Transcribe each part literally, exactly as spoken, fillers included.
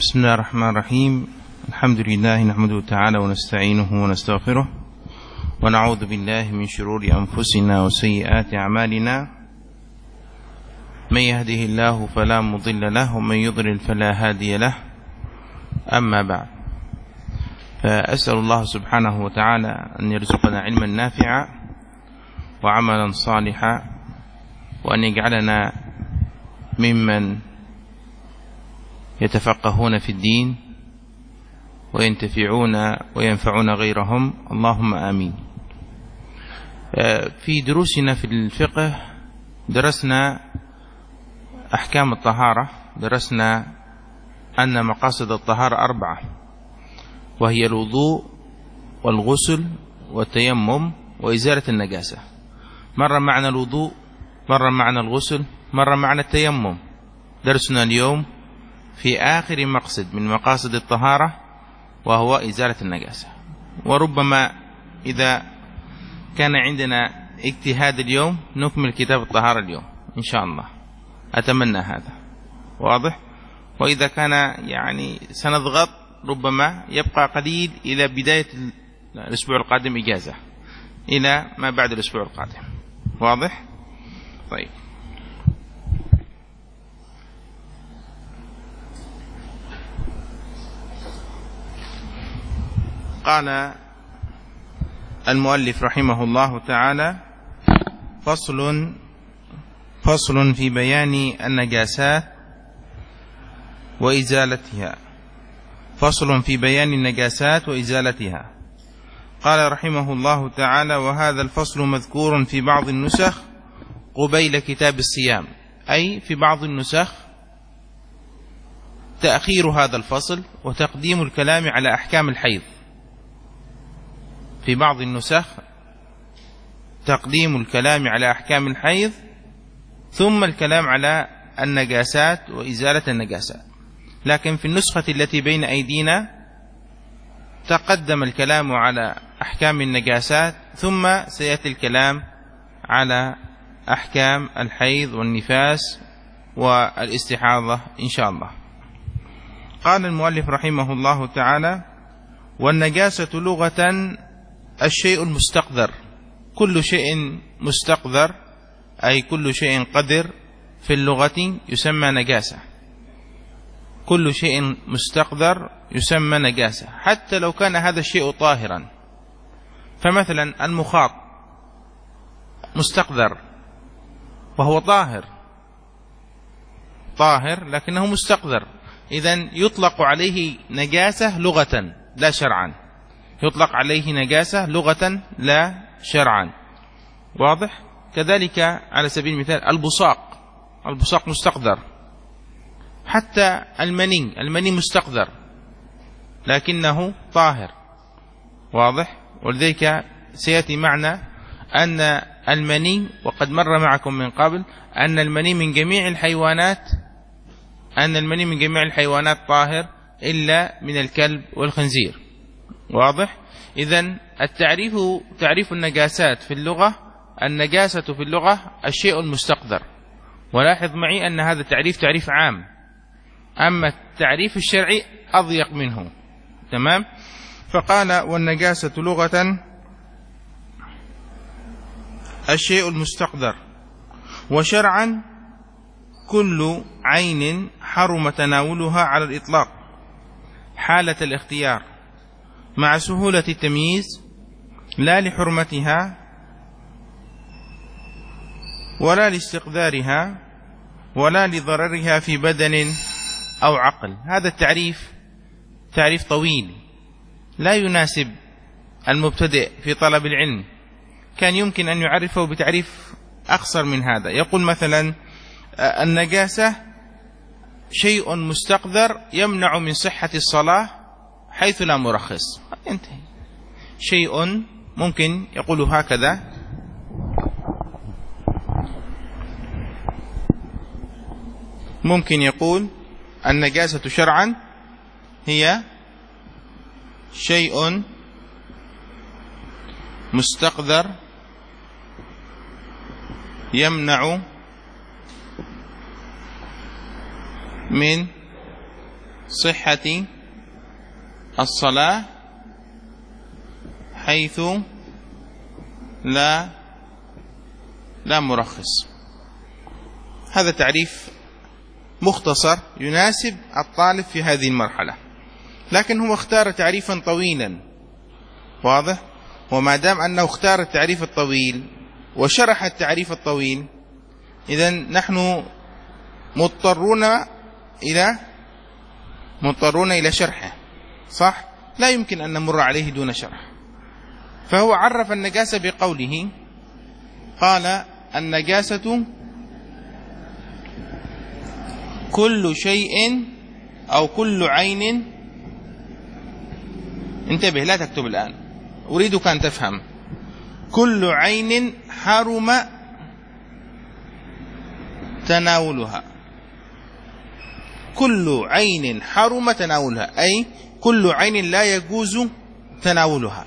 بسم الله الرحمن الرحيم. الحمد لله نحمده تعالى ونستعينه ونستغفره ونعوذ بالله من شرور أنفسنا وسيئات أعمالنا، من يهده الله فلا مضل له ومن يضلل فلا هادي له. أما بعد، فأسأل الله سبحانه وتعالى أن يرزقنا علما نافعا وعملا صالحا، وأن يجعلنا ممن يتفقهون في الدين وينتفعون وينفعون غيرهم، اللهم آمين. في دروسنا في الفقه درسنا أحكام الطهارة، درسنا أن مقاصد الطهارة أربعة، وهي الوضوء والغسل والتيمم وإزالة النجاسة. مرة معنا الوضوء، مرة معنا الغسل، مرة معنا التيمم. درسنا اليوم في آخر مقصد من مقاصد الطهارة، وهو إزالة النجاسة. وربما إذا كان عندنا اجتهاد اليوم نكمل كتاب الطهارة اليوم إن شاء الله، أتمنى هذا واضح. وإذا كان يعني سنضغط ربما يبقى قليل إلى بداية الأسبوع القادم إجازة، إلى ما بعد الأسبوع القادم، واضح. طيب، قال المؤلف رحمه الله تعالى: فصل فصل في بيان النجاسات وإزالتها. فصل في بيان النجاسات وإزالتها. قال رحمه الله تعالى: وهذا الفصل مذكور في بعض النسخ قبيل كتاب الصيام، أي في بعض النسخ تأخير هذا الفصل وتقديم الكلام على أحكام الحيض. في بعض النسخ تقديم الكلام على أحكام الحيض ثم الكلام على النجاسات وإزالة النجاسات، لكن في النسخة التي بين أيدينا تقدم الكلام على أحكام النجاسات ثم سيأتي الكلام على أحكام الحيض والنفاس والاستحاضة إن شاء الله. قال المؤلف رحمه الله تعالى: والنجاسة لغة الشيء المستقذر. كل شيء مستقذر أي كل شيء قذر في اللغة يسمى نجاسة. كل شيء مستقذر يسمى نجاسة، حتى لو كان هذا الشيء طاهرا. فمثلا المخاط مستقذر وهو طاهر، طاهر لكنه مستقذر، إذن يطلق عليه نجاسة لغة لا شرعا، يطلق عليه نجاسة لغة لا شرعا، واضح. كذلك على سبيل المثال البصاق، البصاق مستقذر. حتى المني، المني مستقذر لكنه طاهر، واضح. ولذلك سيأتي معنا أن المني، وقد مر معكم من قبل أن المني من جميع الحيوانات أن المني من جميع الحيوانات طاهر إلا من الكلب والخنزير، واضح. إذن التعريف، تعريف النجاسات في اللغة: النجاسة في اللغة الشيء المستقذر. ولاحظ معي أن هذا التعريف تعريف عام، أما التعريف الشرعي أضيق منه، تمام. فقال: والنجاسة لغة الشيء المستقذر، وشرعا كل عين حرم تناولها على الإطلاق حالة الاختيار مع سهولة التمييز، لا لحرمتها ولا لاستقذارها ولا لضررها في بدن أو عقل. هذا التعريف تعريف طويل لا يناسب المبتدئ في طلب العلم، كان يمكن أن يعرفه بتعريف أقصر من هذا. يقول مثلا: النجاسة شيء مستقذر يمنع من صحة الصلاة حيث لا مرخص. ينتهي. شيء ممكن يقول هكذا: ممكن يقول النجاسة شرعا هي شيء مستقذر يمنع من صحة الصلاة حيث لا لا مرخص. هذا تعريف مختصر يناسب الطالب في هذه المرحلة، لكن هو اختار تعريفا طويلا، واضح؟ وما دام أنه اختار التعريف الطويل وشرح التعريف الطويل، إذن نحن مضطرون إلى مضطرون إلى شرحه، صح؟ لا يمكن أن نمر عليه دون شرح. فهو عرف النجاسة بقوله، قال النجاسة كل شيء أو كل عين. انتبه لا تكتب الآن، أريدك أن تفهم. كل عين حرم تناولها. كل عين حرم تناولها، أي كل عين لا يجوز تناولها،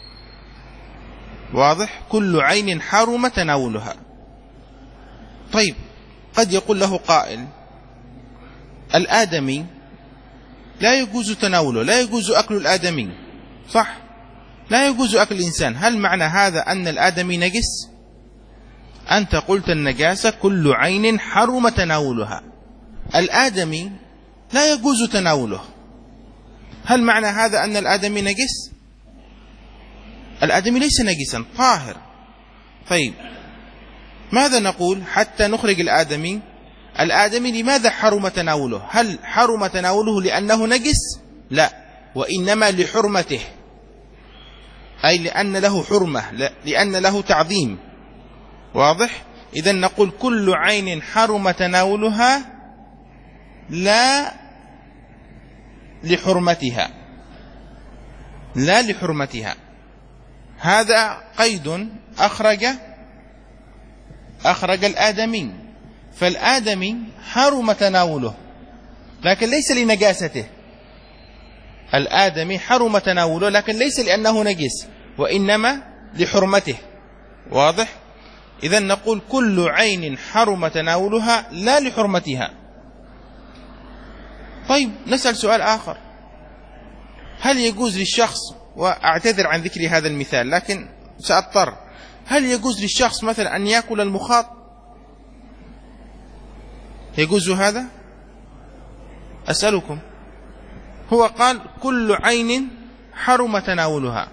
واضح؟ كل عين حرم تناولها. طيب، قد يقول له قائل الآدمي لا يجوز تناوله، لا يجوز أكل الآدمي، صح؟ لا يجوز أكل الإنسان. هل معنى هذا أن الآدمي نجس؟ أنت قلت النجاسة كل عين حرم تناولها، الآدمي لا يجوز تناوله. هل معنى هذا أن الآدمي نجس؟ الآدمي ليس نجسا، طاهر. طيب، ماذا نقول حتى نخرج الآدمي؟ الآدمي لماذا حرم تناوله؟ هل حرم تناوله لأنه نجس؟ لا، وإنما لحرمته، أي لأن له حرمة، لأن له تعظيم، واضح؟ إذن نقول كل عين حرم تناولها لا لحرمتها، لا لحرمتها. هذا قيد أخرج أخرج الآدمي، فالآدمي حرم تناوله لكن ليس لنجاسته. الآدمي حرم تناوله لكن ليس لأنه نجس، وإنما لحرمته، واضح؟ إذن نقول كل عين حرم تناولها لا لحرمتها. طيب، نسأل سؤال آخر، هل يجوز للشخص، وأعتذر عن ذكر هذا المثال لكن سأضطر، هل يجوز للشخص مثلا أن يأكل المخاط؟ يجوز هذا؟ أسألكم. هو قال كل عين حرم تناولها،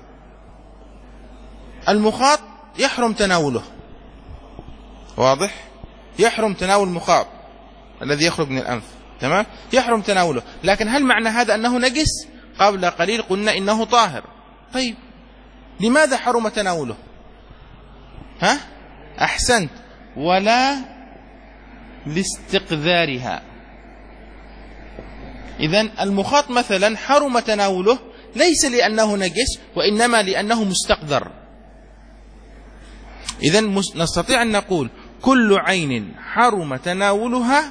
المخاط يحرم تناوله، واضح؟ يحرم تناول المخاط الذي يخرج من الأنف، تمام؟ يحرم تناوله، لكن هل معنى هذا أنه نجس؟ قبل قليل قلنا إنه طاهر. طيب، لماذا حرم تناوله؟ ها؟ أحسنت، ولا لاستقذارها. إذن المخاط مثلا حرم تناوله ليس لأنه نجس، وإنما لأنه مستقذر. إذن نستطيع أن نقول كل عين حرم تناولها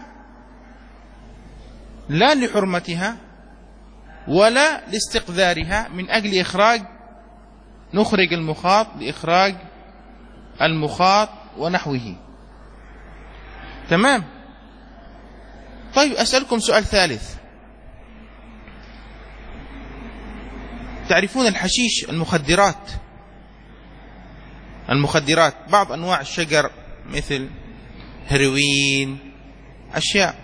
لا لحرمتها ولا لاستقذارها، من أجل إخراج، نخرج المخاط لإخراج المخاط ونحوه، تمام؟ طيب، أسألكم سؤال ثالث، تعرفون الحشيش؟ المخدرات، المخدرات بعض أنواع الشجر مثل هيروين، أشياء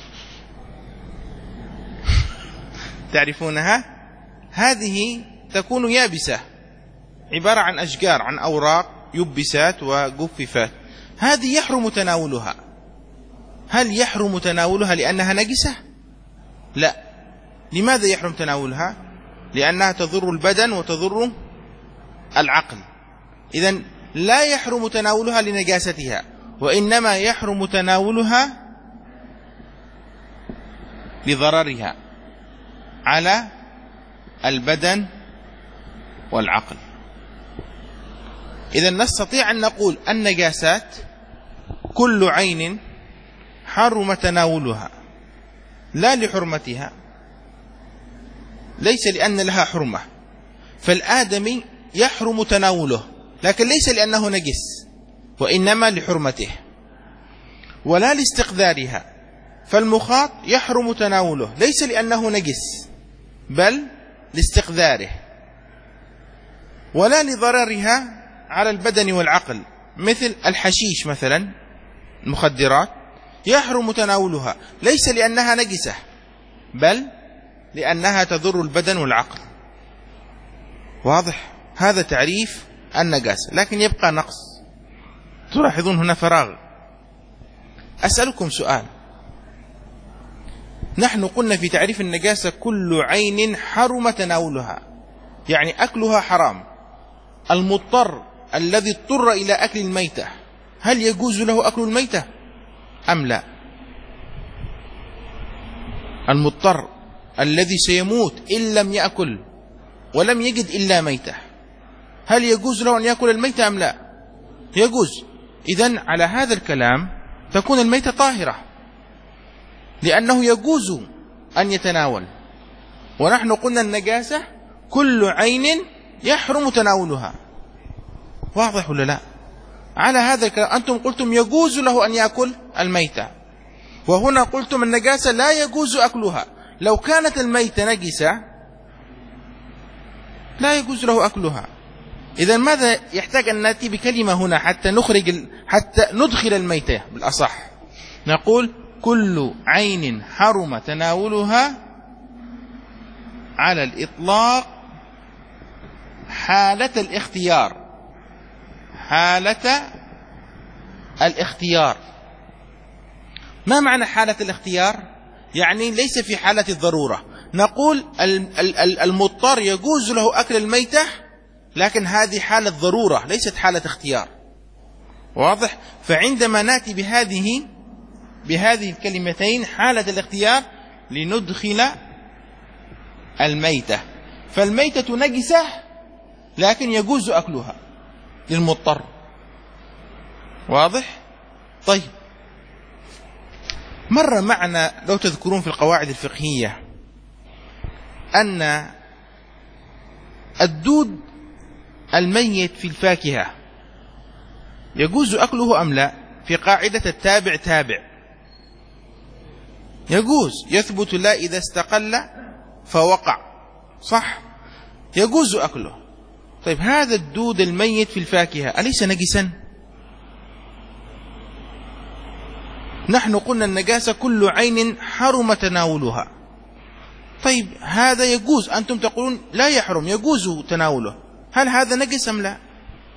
تعرفونها؟ هذه تكون يابسة، عبارة عن أشجار، عن أوراق يبست وجففت، هذه يحرم تناولها. هل يحرم تناولها لأنها نجسة؟ لا. لماذا يحرم تناولها؟ لأنها تضر البدن وتضر العقل. إذن لا يحرم تناولها لنجاستها، وإنما يحرم تناولها لضررها على البدن والعقل. إذن نستطيع أن نقول النجاسات كل عين حرم تناولها لا لحرمتها، ليس لأن لها حرمة. فالآدمي يحرم تناوله لكن ليس لأنه نجس، وإنما لحرمته، ولا لاستقذارها. فالمخاط يحرم تناوله ليس لأنه نجس بل لاستقذاره ولا لضررها على البدن والعقل، مثل الحشيش مثلا المخدرات يحرم تناولها ليس لأنها نجسة بل لأنها تضر البدن والعقل. واضح؟ هذا تعريف النجاسة، لكن يبقى نقص. تلاحظون هنا فراغ. أسألكم سؤال، نحن قلنا في تعريف النجاسة كل عين حرم تناولها، يعني أكلها حرام. المضطر الذي اضطر إلى أكل الميتة هل يجوز له أكل الميتة أم لا؟ المضطر الذي سيموت إن لم يأكل ولم يجد إلا ميتة هل يجوز له أن يأكل الميتة أم لا؟ يجوز. إذن على هذا الكلام تكون الميتة طاهرة لأنه يجوز أن يتناول. ونحن قلنا النجاسة كل عين يحرم تناولها. واضح ولا لا؟ على هذا الكلام أنتم قلتم يجوز له أن يأكل الميتة، وهنا قلتم النجاسة لا يجوز أكلها. لو كانت الميتة نجسة لا يجوز له أكلها. إذا ماذا يحتاج أن نأتي بكلمة هنا حتى نخرج حتى ندخل الميتة بالأصح؟ نقول كل عين حرم تناولها على الإطلاق حالة الاختيار. حالة الاختيار. ما معنى حالة الاختيار؟ يعني ليس في حالة الضرورة. نقول المضطر يجوز له أكل الميتة لكن هذه حالة ضرورة ليست حالة اختيار. واضح؟ فعندما نأتي بهذه بهذه الكلمتين حالة الاختيار لندخل الميتة، فالميتة نجسة لكن يجوز أكلها للمضطر. واضح؟ طيب، مر معنا لو تذكرون في القواعد الفقهية أن الدود الميت في الفاكهة يجوز أكله أم لا؟ في قاعدة التابع تابع يجوز، يثبت لا إذا استقل فوقع، صح؟ يجوز أكله. طيب هذا الدود الميت في الفاكهة أليس نجسا؟ نحن قلنا النجاسة كل عين حرم تناولها. طيب هذا يجوز، أنتم تقولون لا يحرم يجوز تناوله، هل هذا نجس أم لا؟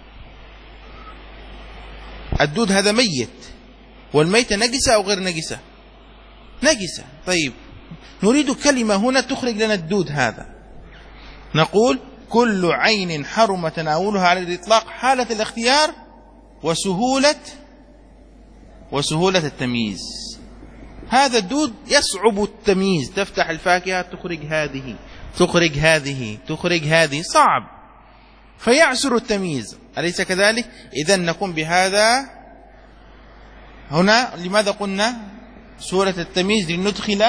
الدود هذا ميت والميتة نجسة أو غير نجسة؟ نجسة. طيب نريد كلمة هنا تخرج لنا الدود هذا. نقول كل عين حرم تناولها على الإطلاق حالة الاختيار وسهولة وسهولة التمييز. هذا الدود يصعب التمييز، تفتح الفاكهة تخرج هذه تخرج هذه تخرج هذه، صعب، فيعسر التمييز، أليس كذلك؟ إذن نقوم بهذا هنا. لماذا قلنا سهولة التمييز؟ لندخل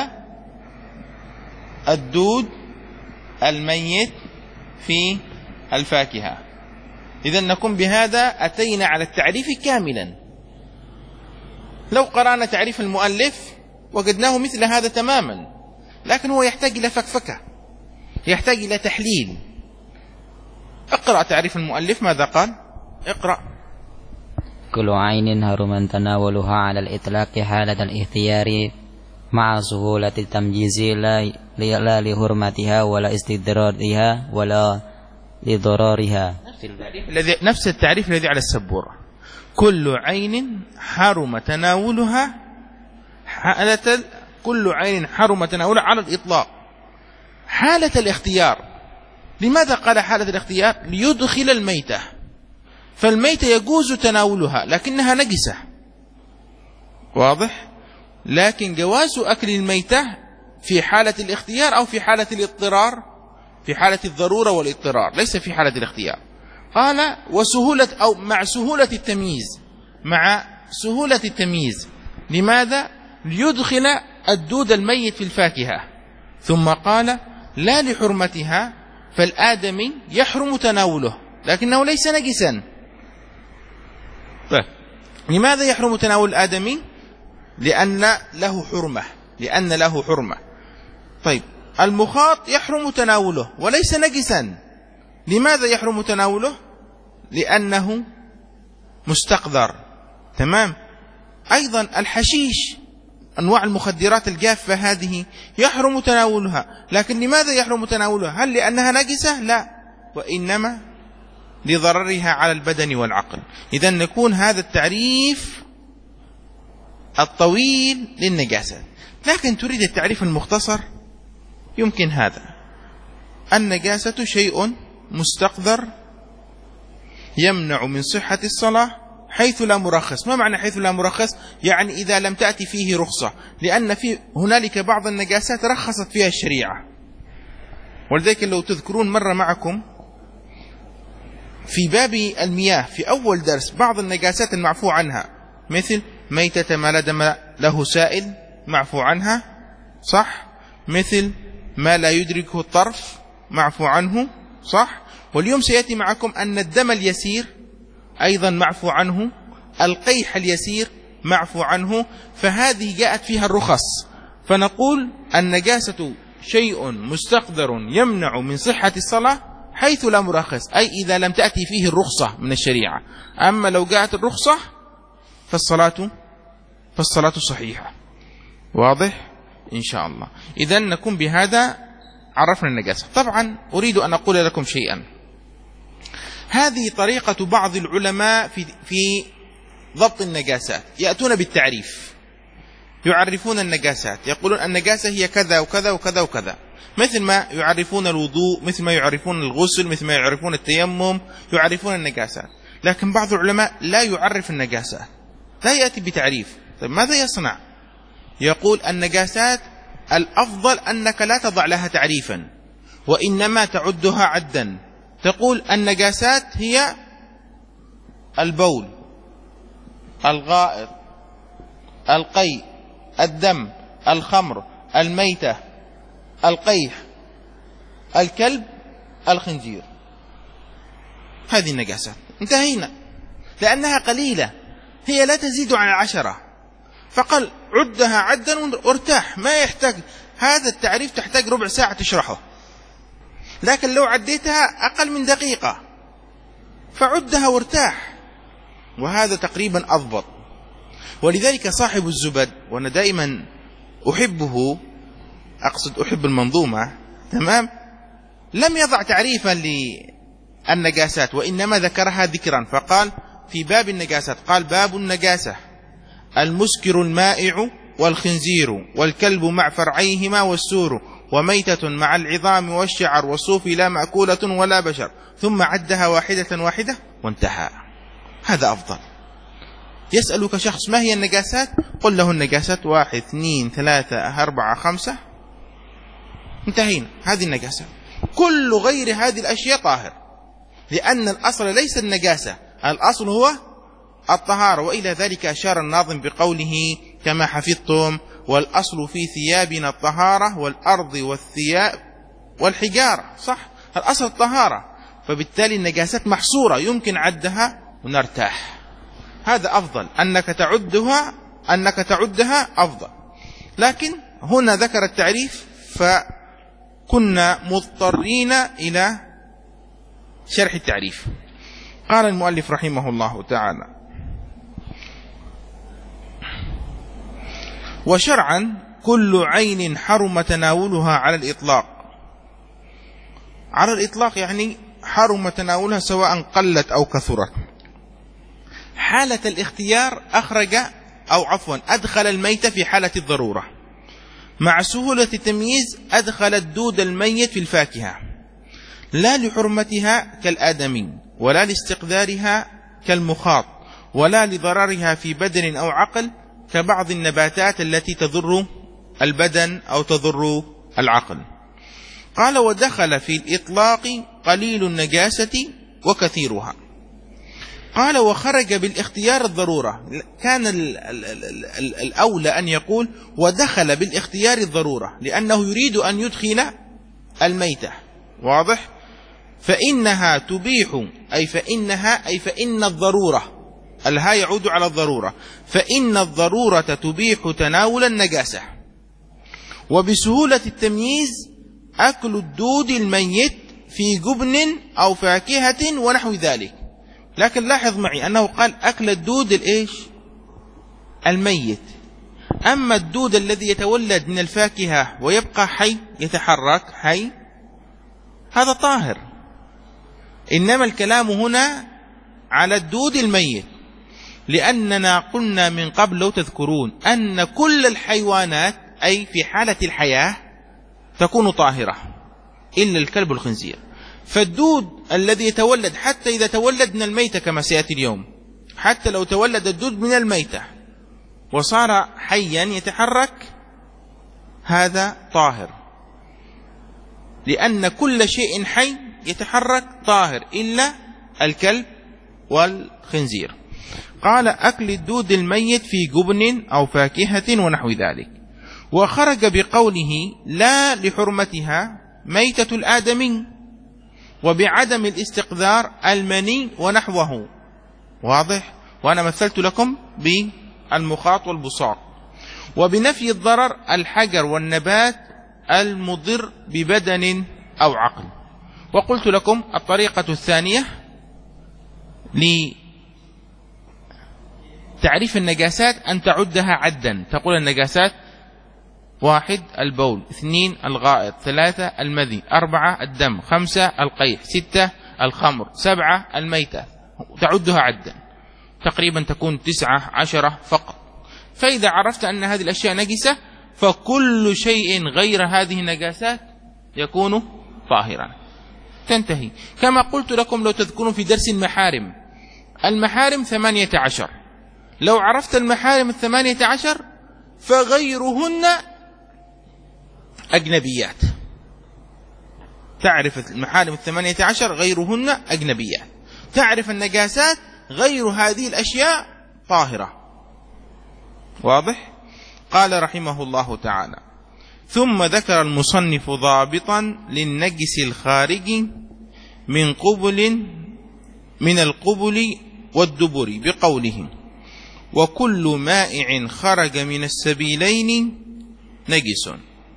الدود الميت في الفاكهة. إذن نقوم بهذا، أتينا على التعريف كاملا. لو قرأنا تعريف المؤلف وجدناه مثل هذا تماما، لكن هو يحتاج إلى فكفكة، يحتاج إلى تحليل. اقرأ تعريف المؤلف ماذا قال؟ اقرأ. كل عين حرم تناولها على الإطلاق حالة الاختيار مع سهولة التمييز لا لحرمتها ولا استدرارها ولا لضرارها. نفس التعريف الذي على السبورة. كل عين حرم تناولها حالة كل عين حرم تناولها على الإطلاق حالة الاختيار. لماذا قال حالة الاختيار؟ ليدخل الميتة، فالميتة يجوز تناولها لكنها نجسة. واضح؟ لكن جواز أكل الميتة في حالة الاختيار أو في حالة الاضطرار، في حالة الضرورة والاضطرار، ليس في حالة الاختيار. قال وسهولة أو مع سهولة التمييز، مع سهولة التمييز. لماذا؟ ليدخل الدود الميت في الفاكهة. ثم قال لا لحرمتها، فالآدمي يحرم تناوله لكنه ليس نجسا. لماذا يحرم تناول الآدمي؟ لأن له حرمة لأن له حرمة طيب المخاط يحرم تناوله وليس نجسا. لماذا يحرم تناوله؟ لأنه مستقذر. تمام. أيضا الحشيش، أنواع المخدرات الجافة هذه يحرم تناولها، لكن لماذا يحرم تناولها؟ هل لأنها نجسة؟ لا، وإنما لضررها على البدن والعقل. إذن نكون هذا التعريف الطويل للنجاسة. لكن تريد التعريف المختصر، يمكن هذا: النجاسة شيء مستقذر يمنع من صحة الصلاة حيث لا مرخص. ما معنى حيث لا مرخص؟ يعني إذا لم تأتي فيه رخصة، لأن في هنالك بعض النجاسات رخصت فيها الشريعة. ولذلك لو تذكرون مر معكم في باب المياه في أول درس بعض النجاسات المعفو عنها، مثل ميتة ما لا دم له سائل معفو عنها، صح؟ مثل ما لا يدركه الطرف معفو عنه، صح؟ واليوم سيأتي معكم أن الدم اليسير أيضا معفو عنه، القيح اليسير معفو عنه، فهذه جاءت فيها الرخص. فنقول النجاسة شيء مستقذر يمنع من صحة الصلاة حيث لا مرخص، أي إذا لم تأتي فيه الرخصة من الشريعة. أما لو جاءت الرخصة فالصلاة فالصلاة صحيحة. واضح؟ إن شاء الله. إذن نكون بهذا عرفنا النجاسة. طبعا أريد أن أقول لكم شيئا. هذه طريقة بعض العلماء في في ضبط النجاسات. يأتون بالتعريف، يعرفون النجاسات، يقولون النجاسة هي كذا وكذا وكذا وكذا، مثل ما يعرفون الوضوء، مثل ما يعرفون الغسل، مثل ما يعرفون التيمم، يعرفون النجاسات. لكن بعض العلماء لا يعرف النجاسات، لا يأتي بتعريف. طيب ماذا يصنع؟ يقول النجاسات الأفضل أنك لا تضع لها تعريفا، وإنما تعدها عدا. تقول النجاسات هي البول، الغائط، القيء، الدم، الخمر، الميتة، القيح، الكلب، الخنزير. هذه النجاسات، انتهينا، لأنها قليلة، هي لا تزيد عن العشرة. فقال عدها عدا وارتاح، ما يحتاج هذا التعريف، تحتاج ربع ساعة تشرحه. لكن لو عديتها أقل من دقيقة فعدها وارتاح، وهذا تقريبا أضبط. ولذلك صاحب الزبد، وأنا دائما أحبه، أقصد أحب المنظومة، تمام، لم يضع تعريفا للنجاسات، وإنما ذكرها ذكرا. فقال في باب النجاسات، قال باب النجاسة: المسكر المائع والخنزير والكلب مع فرعيهما والسور وميتة مع العظام والشعر والصوف لا مأكولة ولا بشر، ثم عدها واحدة واحدة وانتهى. هذا أفضل. يسألك شخص ما هي النجاسات؟ قل له النجاسات واحد اثنين ثلاثة أربعة خمسة، انتهينا. هذه النجاسة. كل غير هذه الأشياء طاهر، لأن الأصل ليس النجاسة، الأصل هو الطهارة. وإلى ذلك أشار الناظم بقوله: كما حفظتم والأصل في ثيابنا الطهارة والأرض والثياب والحجارة. صح، الأصل الطهارة، فبالتالي النجاسات محصورة يمكن عدها ونرتاح. هذا أفضل، أنك تعدها أنك تعدها أفضل. لكن هنا ذكر التعريف فكنا مضطرين إلى شرح التعريف. قال المؤلف رحمه الله تعالى: وشرعا كل عين حرم تناولها على الإطلاق. على الإطلاق يعني حرم تناولها سواء قلت أو كثرت. حالة الاختيار أخرج أو عفوا أدخل الميت في حالة الضرورة. مع سهولة التمييز أدخل الدود الميت في الفاكهة، لا لحرمتها كالآدمي، ولا لاستقذارها كالمخاط، ولا لضررها في بدن أو عقل كبعض النباتات التي تضر البدن أو تضر العقل. قال: ودخل في الإطلاق قليل النجاسة وكثيرها. قال: وخرج بالاختيار الضرورة. كان ال ال ال ال الأولى أن يقول ودخل بالاختيار الضرورة، لأنه يريد أن يدخل الميتة. واضح؟ فإنها تبيح، أي فإنها أي فإن الضرورة الها يعود على الضرورة، فإن الضرورة تبيح تناول النجاسة. وبسهولة التمييز أكل الدود الميت في جبن أو فاكهة ونحو ذلك. لكن لاحظ معي أنه قال أكل الدود الإيش؟ الميت. أما الدود الذي يتولد من الفاكهة ويبقى حي يتحرك حي هذا طاهر، إنما الكلام هنا على الدود الميت، لأننا قلنا من قبل لو تذكرون أن كل الحيوانات أي في حالة الحياة تكون طاهرة إلا الكلب والخنزير. فالدود الذي يتولد حتى إذا تولد من الميتة كما سيأتي اليوم، حتى لو تولد الدود من الميتة وصار حيا يتحرك هذا طاهر، لأن كل شيء حي يتحرك طاهر إلا الكلب والخنزير. قال أكل الدود الميت في جبن أو فاكهة ونحو ذلك. وخرج بقوله لا لحرمتها ميتة الآدمي وبعدم الاستقذار المني ونحوه. واضح؟ وأنا مثلت لكم بالمخاط والبصاق. وبنفي الضرر الحجر والنبات المضر ببدن أو عقل. وقلت لكم الطريقة الثانية لتعريف النجاسات أن تعدها عدا، تقول النجاسات: واحد البول، اثنين الغائط، ثلاثة المذي، أربعة الدم، خمسة القيح، ستة الخمر، سبعة الميتة، تعدها عدا، تقريبا تكون تسعة عشرة فقط. فإذا عرفت أن هذه الأشياء نجسة فكل شيء غير هذه النجاسات يكون طاهرا، تنتهي. كما قلت لكم لو تذكرون في درس المحارم، المحارم ثمانية عشر، لو عرفت المحارم الثمانية عشر فغيرهن أجنبيات. تعرف المحارم الثمانية عشر غيرهن أجنبيات، تعرف النجاسات غير هذه الأشياء طاهرة. واضح؟ قال رحمه الله تعالى: ثم ذكر المصنف ضابطا للنجس الخارج من قبل من القبل والدبر بقوله: وكل مائع خرج من السبيلين نجس.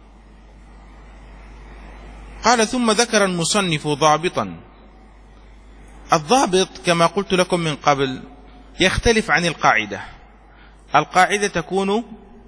قال ثم ذكر المصنف ضابطا. الضابط كما قلت لكم من قبل يختلف عن القاعدة. القاعدة تكون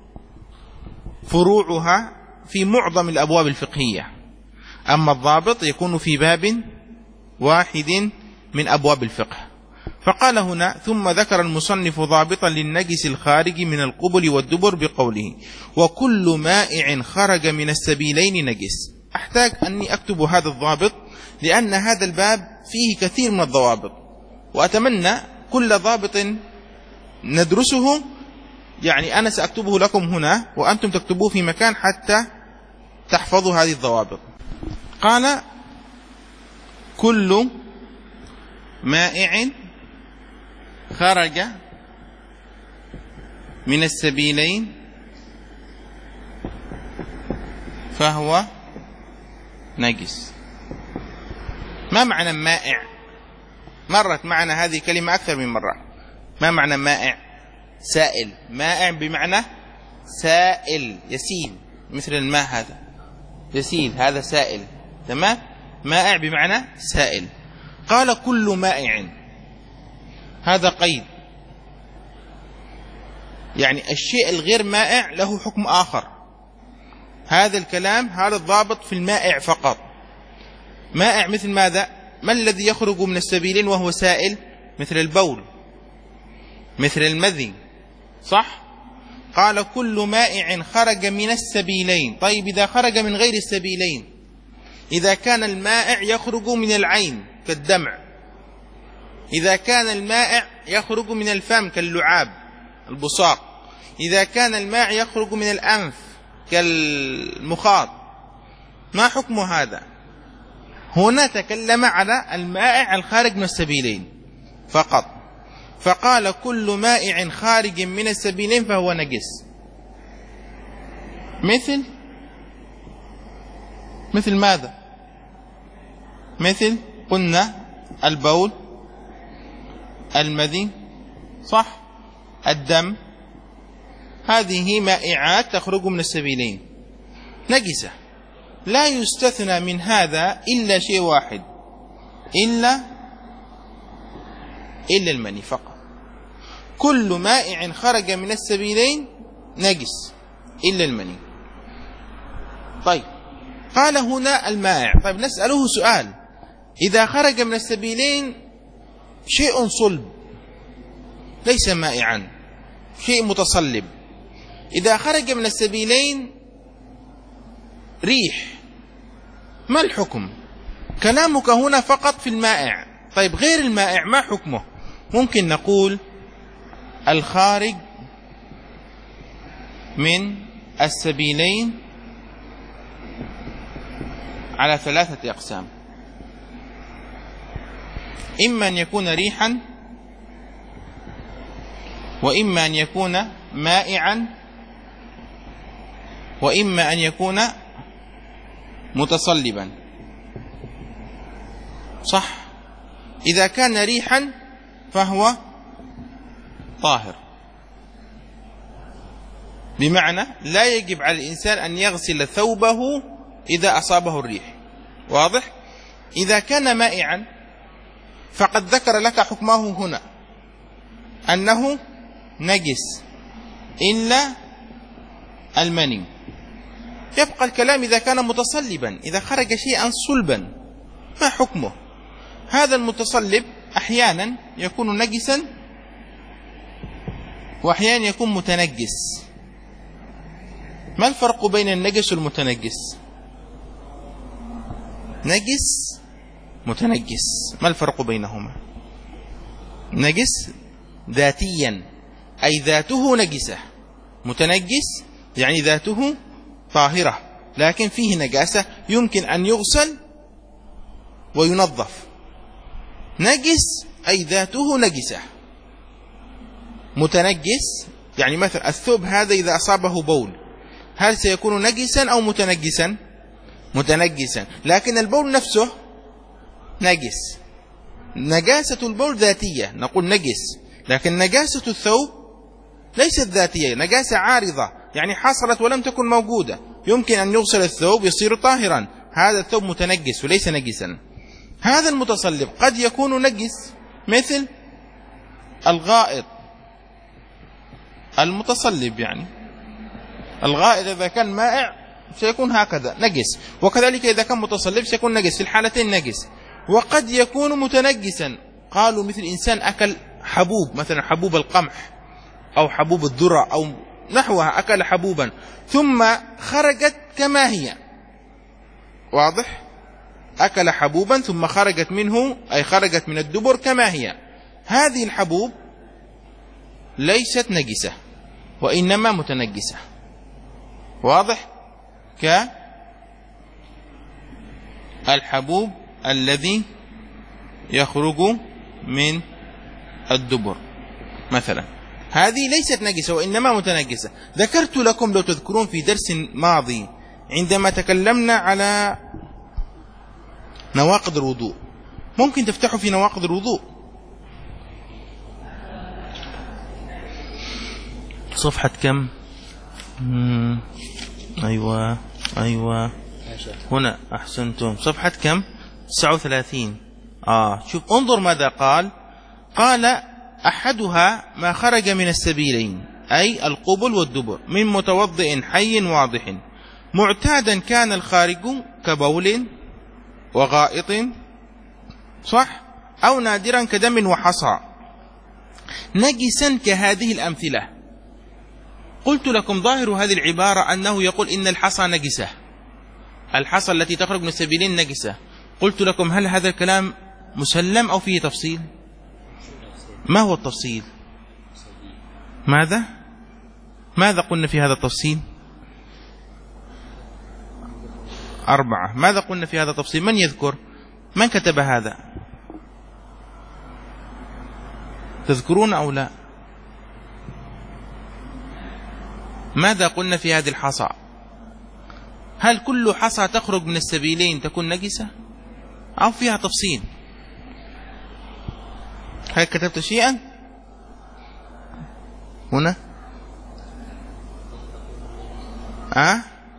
فروعها في معظم الأبواب الفقهية، أما الضابط يكون في باب واحد من أبواب الفقه. فقال هنا: ثم ذكر المصنف ضابطا للنجس الخارج من القبل والدبر بقوله: وكل مائع خرج من السبيلين نجس. أحتاج أني أكتب هذا الضابط لأن هذا الباب فيه كثير من الضوابط، وأتمنى كل ضابط ندرسه يعني أنا سأكتبه لكم هنا وأنتم تكتبوه في مكان حتى تحفظوا هذه الضوابط. قال: كل مائع خرج من السبيلين فهو نجس. ما معنى مائع؟ مرت معنا هذه كلمة أكثر من مرة. ما معنى مائع؟ سائل. مائع بمعنى سائل، يسيل، مثل الماء هذا يسيل، هذا سائل. تمام؟ مائع بمعنى سائل. قال كل مائع، هذا قيد، يعني الشيء الغير مائع له حكم آخر. هذا الكلام هذا الضابط في المائع فقط. مائع مثل ماذا؟ ما الذي يخرج من السبيلين وهو سائل؟ مثل البول، مثل المذي، صح؟ قال كل مائع خرج من السبيلين. طيب إذا خرج من غير السبيلين، إذا كان المائع يخرج من العين كالدمع، إذا كان المائع يخرج من الفم كاللعاب البصاق، إذا كان الماء يخرج من الأنف كالمخاط، ما حكم هذا؟ هنا تكلم على المائع الخارج من السبيلين فقط، فقال كل مائع خارج من السبيلين فهو نجس. مثل مثل ماذا؟ مثل قلنا البول، المذي، صح؟ الدم، هذه مائعات تخرج من السبيلين نجسة، لا يستثنى من هذا إلا شيء واحد، إلا إلا المني فقط. كل مائع خرج من السبيلين نجس إلا المني. طيب قال هنا المائع. طيب نسأله سؤال، إذا خرج من السبيلين شيء صلب ليس مائعا، شيء متصلب، إذا خرج من السبيلين ريح، ما الحكم؟ كلامك هنا فقط في المائع. طيب غير المائع ما حكمه؟ ممكن نقول الخارج من السبيلين على ثلاثة أقسام، إما أن يكون ريحا، وإما أن يكون مائعا، وإما أن يكون متصلبا. صح؟ إذا كان ريحا فهو طاهر، بمعنى لا يجب على الإنسان أن يغسل ثوبه إذا أصابه الريح، واضح؟ إذا كان مائعا فقد ذكر لك حكمه هنا أنه نجس إلا المني. يبقى الكلام إذا كان متصلبا، إذا خرج شيئا صلبا ما حكمه؟ هذا المتصلب أحيانا يكون نجسا وأحيانا يكون متنجس. ما الفرق بين النجس والمتنجس؟ نجس متنجس، ما الفرق بينهما؟ نجس ذاتيا أي ذاته نجسة، متنجس يعني ذاته طاهرة لكن فيه نجاسة يمكن أن يغسل وينظف. نجس أي ذاته نجسة. متنجس يعني مثلا الثوب هذا إذا أصابه بول هل سيكون نجسا أو متنجسا؟ متنجسا، لكن البول نفسه نجس. نجاسة البول ذاتية نقول نجس، لكن نجاسة الثوب ليست ذاتية، نجاسة عارضة يعني حصلت ولم تكن موجودة، يمكن أن يغسل الثوب يصير طاهرا، هذا الثوب متنجس وليس نجسا. هذا المتصلب قد يكون نجس مثل الغائط المتصلب، يعني الغائط إذا كان مائع سيكون هكذا نجس، وكذلك إذا كان متصلب سيكون نجس، في الحالتين نجس. وقد يكون متنجسا، قالوا مثل إنسان أكل حبوب مثلا حبوب القمح أو حبوب الذرة أو نحوها، أكل حبوبا ثم خرجت كما هي، واضح؟ أكل حبوبا ثم خرجت منه أي خرجت من الدبر كما هي، هذه الحبوب ليست نجسة وإنما متنجسة، واضح؟ كالحبوب الذي يخرج من الدبر مثلا، هذه ليست نجسة وإنما متنجسة. ذكرت لكم لو تذكرون في درس ماضي عندما تكلمنا على نواقض الوضوء، ممكن تفتحوا في نواقض الوضوء صفحة كم؟ مم. أيوة أيوة هنا أحسنتم، صفحة كم؟ تسعة وثلاثين. آه شوف انظر ماذا قال. قال أحدها ما خرج من السبيلين أي القبل والدبر من متوضئ حي واضح معتادا كان الخارج كبول وغائط، صح؟ أو نادرا كدم وحصى نجسا كهذه الأمثلة. قلت لكم ظاهر هذه العبارة أنه يقول إن الحصى نجسة، الحصى التي تخرج من السبيلين نجسة. قلت لكم هل هذا الكلام مسلم أو فيه تفصيل؟ ما هو التفصيل؟ ماذا؟ ماذا قلنا في هذا التفصيل؟ أربعة. ماذا قلنا في هذا التفصيل؟ من يذكر؟ من كتب هذا؟ تذكرون أو لا؟ ماذا قلنا في هذه الحصى؟ هل كل حصى تخرج من السبيلين تكون نجسة أو فيها تفصيل؟ هل كتبت شيئا؟ هنا آه؟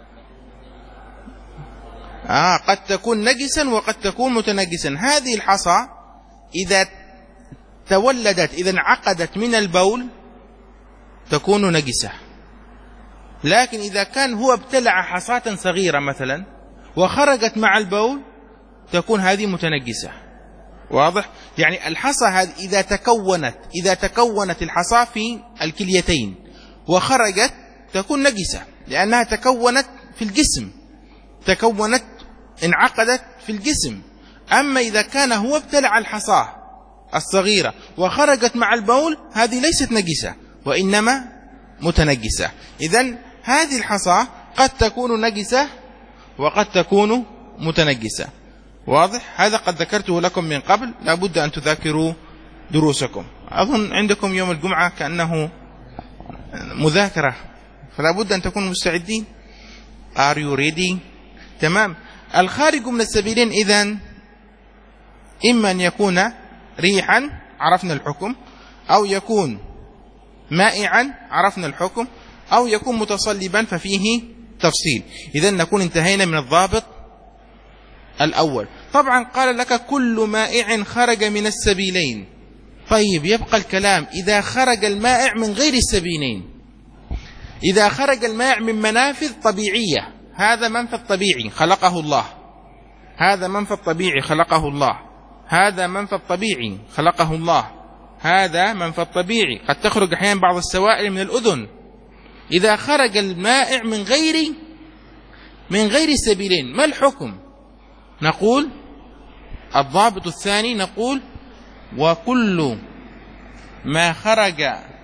آه قد تكون نجسا وقد تكون متنجسا. هذه الحصى إذا تولدت إذا انعقدت من البول تكون نجسة، لكن إذا كان هو ابتلع حصاة صغيرة مثلا وخرجت مع البول تكون هذه متنجسة. واضح؟ يعني الحصى هذه إذا تكونت إذا تكونت الحصى في الكليتين وخرجت تكون نجسة، لأنها تكونت في الجسم، تكونت انعقدت في الجسم. أما إذا كان هو ابتلع الحصى الصغيرة وخرجت مع البول هذه ليست نجسة وإنما متنجسة. إذن هذه الحصى قد تكون نجسة وقد تكون متنجسة. واضح؟ هذا قد ذكرته لكم من قبل، لابد أن تذاكروا دروسكم. أظن عندكم يوم الجمعة كأنه مذاكرة، فلا بد أن تكونوا مستعدين. Are you ready؟ تمام. الخارج من السبيلين إذن إما أن يكون ريحا عرفنا الحكم، أو يكون مائعا عرفنا الحكم، أو يكون متصلبا ففيه تفصيل. إذن نكون انتهينا من الضابط الأول. طبعا قال لك كل مائع خرج من السبيلين. طيب يبقى الكلام إذا خرج المائع من غير السبيلين، إذا خرج المائع من منافذ طبيعية، هذا منفذ طبيعي خلقه الله، هذا منفذ طبيعي خلقه الله، هذا منفذ طبيعي خلقه الله، هذا منفذ طبيعي. قد تخرج أحيانا بعض السوائل من الأذن. إذا خرج المائع من غير من غير السبيلين ما الحكم؟ نقول الضابط الثاني، نقول وكل ما خرج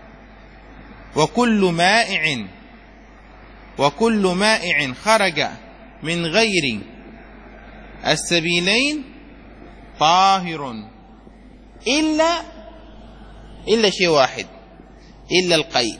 وكل مائع وكل مائع خرج من غير السبيلين طاهر إلا إلا شيء واحد، إلا القيء،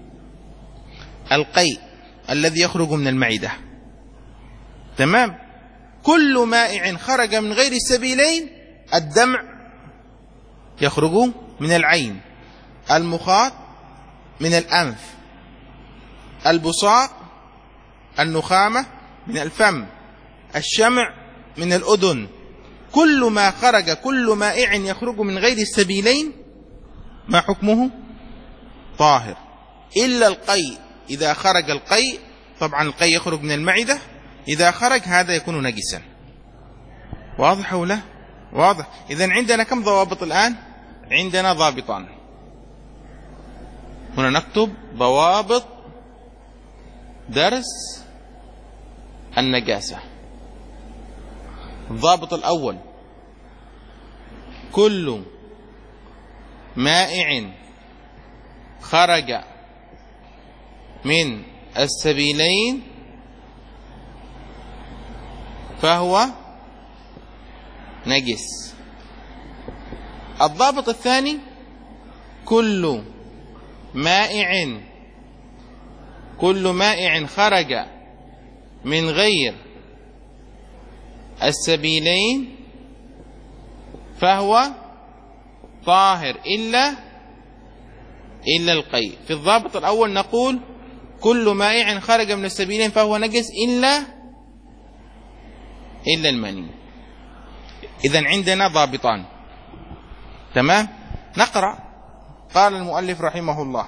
القيء الذي يخرج من المعدة. تمام. كل مائع خرج من غير السبيلين، الدمع يخرج من العين، المخاط من الأنف، البصاق النخامة من الفم، الشمع من الأذن. كل ما خرج كل مائع يخرج من غير السبيلين ما حكمه؟ طاهر، إلا القيء. إذا خرج القيء، طبعا القيء يخرج من المعدة، إذا خرج هذا يكون نجسا. واضح ولا؟ واضح. إذن عندنا كم ضوابط الآن؟ عندنا ضابطان. هنا نكتب ضوابط درس النجاسة. الضابط الأول كل مائع خرج من السبيلين فهو نجس. الضابط الثاني كل مائع كل مائع خرج من غير السبيلين فهو طاهر إلا إلا القيء. في الضابط الأول نقول كل مائع خرج من السبيلين فهو نجس إلا إلا المني. إذن عندنا ضابطان. تمام. نقرأ. قال المؤلف رحمه الله: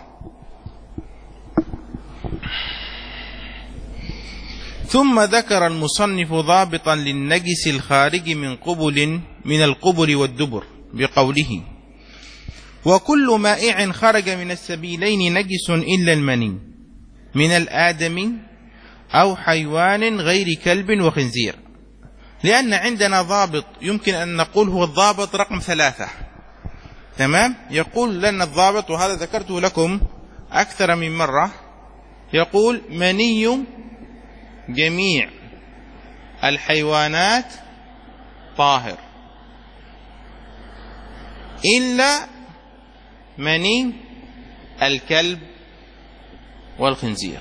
ثم ذكر المصنف ضابطا للنجس الخارج من قبل من القبل والدبر بقوله: وكل مائع خرج من السبيلين نجس إلا المني من الآدم أو حيوان غير كلب وخنزير. لأن عندنا ضابط يمكن أن نقول هو الضابط رقم ثلاثة. تمام. يقول لنا الضابط، وهذا ذكرته لكم أكثر من مرة، يقول مني جميع الحيوانات طاهر إلا مني الكلب والخنزير.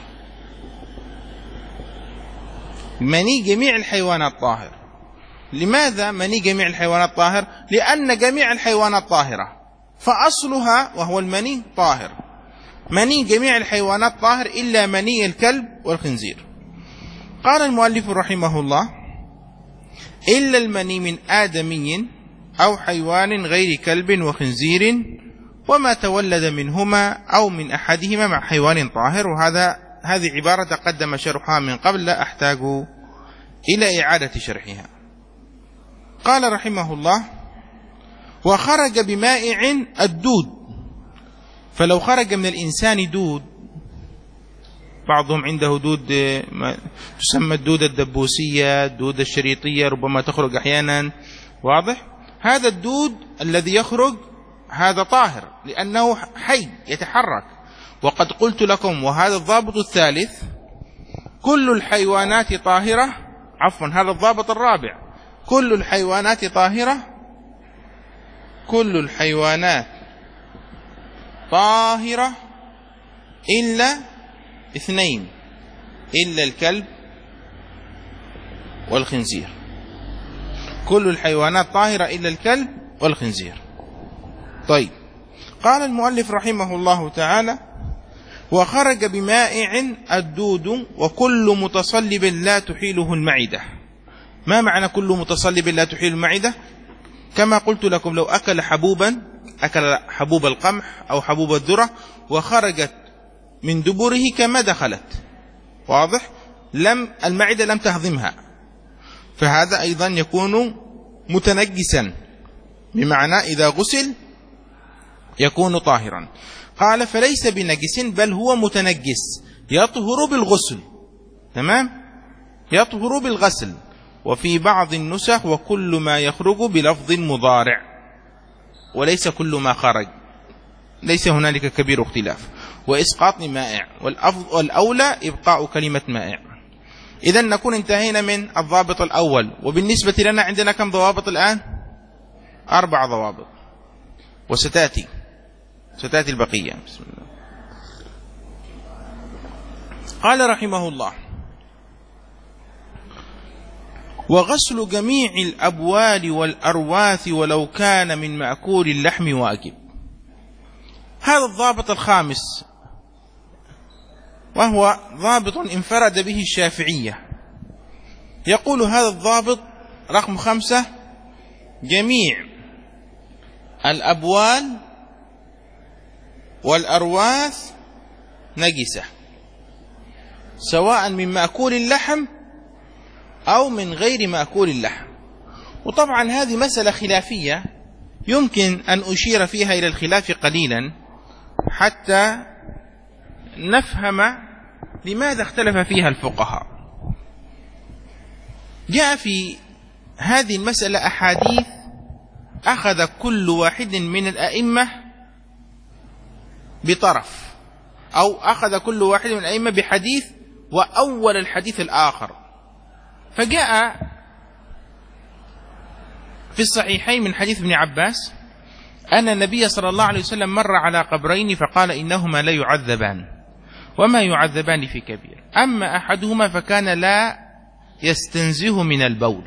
مني جميع الحيوانات طاهر. لماذا مني جميع الحيوانات طاهر؟ لأن جميع الحيوانات طاهرة، فأصلها وهو المني طاهر. مني جميع الحيوانات طاهر إلا مني الكلب والخنزير. قال المؤلف رحمه الله: إلا المني من آدمي أو حيوان غير كلب وخنزير وما تولد منهما أو من أحدهما مع حيوان طاهر. وهذا هذه عبارة تقدم شرحها من قبل، لا أحتاج إلى إعادة شرحها. قال رحمه الله: وخرج بمائع الدود. فلو خرج من الإنسان دود، بعضهم عنده دود تسمى الدودة الدبوسية، الدودة الشريطية، ربما تخرج أحيانا، واضح؟ هذا الدود الذي يخرج هذا طاهر لأنه حي يتحرك. وقد قلت لكم، وهذا الضابط الثالث، كل الحيوانات طاهرة، عفوا هذا الضابط الرابع، كل الحيوانات طاهرة، كل الحيوانات طاهرة إلا اثنين، إلا الكلب والخنزير. كل الحيوانات طاهرة إلا الكلب والخنزير. طيب، قال المؤلف رحمه الله تعالى: وخرج بمائع الدود وكل متصلب لا تحيله المعدة. ما معنى كل متصلب لا تحيل المعدة؟ كما قلت لكم، لو أكل حبوبا، أكل حبوب القمح أو حبوب الذرة وخرجت من دبره كما دخلت، واضح؟ لم المعدة لم تهضمها، فهذا أيضا يكون متنجسا، بمعنى إذا غسل يكون طاهرا. قال: فليس بنجس بل هو متنجس، يطهر بالغسل، تمام؟ يطهر بالغسل. وفي بعض النسخ: وكل ما يخرج بلفظ مضارع، وليس كل ما خرج، ليس هنالك كبير اختلاف. وإسقاط مائع، والأولى إبقاء كلمة مائع. إذن نكون انتهينا من الضابط الأول. وبالنسبة لنا عندنا كم ضوابط الآن؟ أربع ضوابط، وستأتي ستأتي البقية. بسم الله. قال رحمه الله: وغسل جميع الأبوال والأرواث ولو كان من مأكول اللحم واجب. هذا الضابط الخامس، وهو ضابط انفرد به الشافعية. يقول هذا الضابط رقم خمسة: جميع الأبوال والأرواث نجسة، سواء من مأكول اللحم أو من غير مأكول اللحم. وطبعا هذه مسألة خلافية، يمكن أن أشير فيها إلى الخلاف قليلا حتى نفهم لماذا اختلف فيها الفقهاء. جاء في هذه المسألة أحاديث أخذ كل واحد من الأئمة بطرف، أو أخذ كل واحد من الأئمة بحديث وأول الحديث الآخر. فجاء في الصحيحين من حديث ابن عباس أن النبي صلى الله عليه وسلم مر على قبرين فقال: إنهما لا يعذبان وما يعذبان في كبير، أما أحدهما فكان لا يستنزه من البول،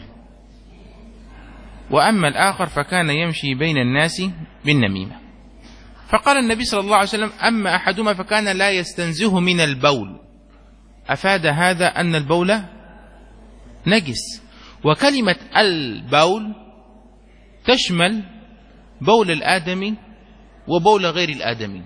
وأما الآخر فكان يمشي بين الناس بالنميمة. فقال النبي صلى الله عليه وسلم: أما أحدهما فكان لا يستنزه من البول. أفاد هذا أن البول نجس. وكلمة البول تشمل بول الآدمي وبول غير الآدمي.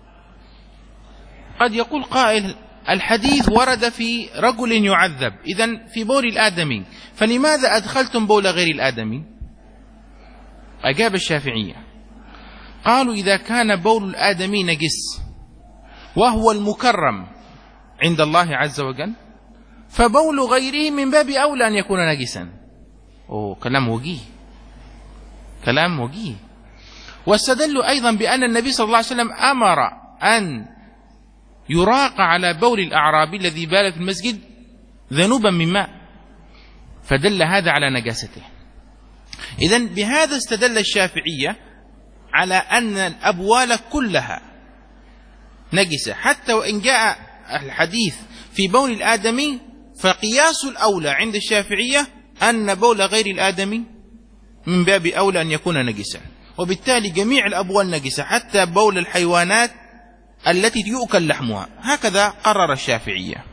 قد يقول قائل: الحديث ورد في رجل يعذب، إذن في بول الآدمي، فلماذا أدخلتم بول غير الآدمي؟ أجاب الشافعية، قالوا: إذا كان بول الآدمي نجس وهو المكرم عند الله عز وجل، فبول غيره من باب أولى أن يكون نجسا. أوه، كلام وجيه، كلام وجيه. واستدلوا أيضا بأن النبي صلى الله عليه وسلم أمر أن يراق على بول الأعرابي الذي بال في المسجد ذنوبا من ماء، فدل هذا على نجاسته. إذن بهذا استدل الشافعية على أن الأبوال كلها نجسة، حتى وإن جاء الحديث في بول الآدمي، فقياس الأولى عند الشافعية أن بول غير الآدمي من باب أولى أن يكون نجسا. وبالتالي جميع الأبوال نجسة، حتى بول الحيوانات التي يؤكل لحمها. هكذا قرر الشافعية.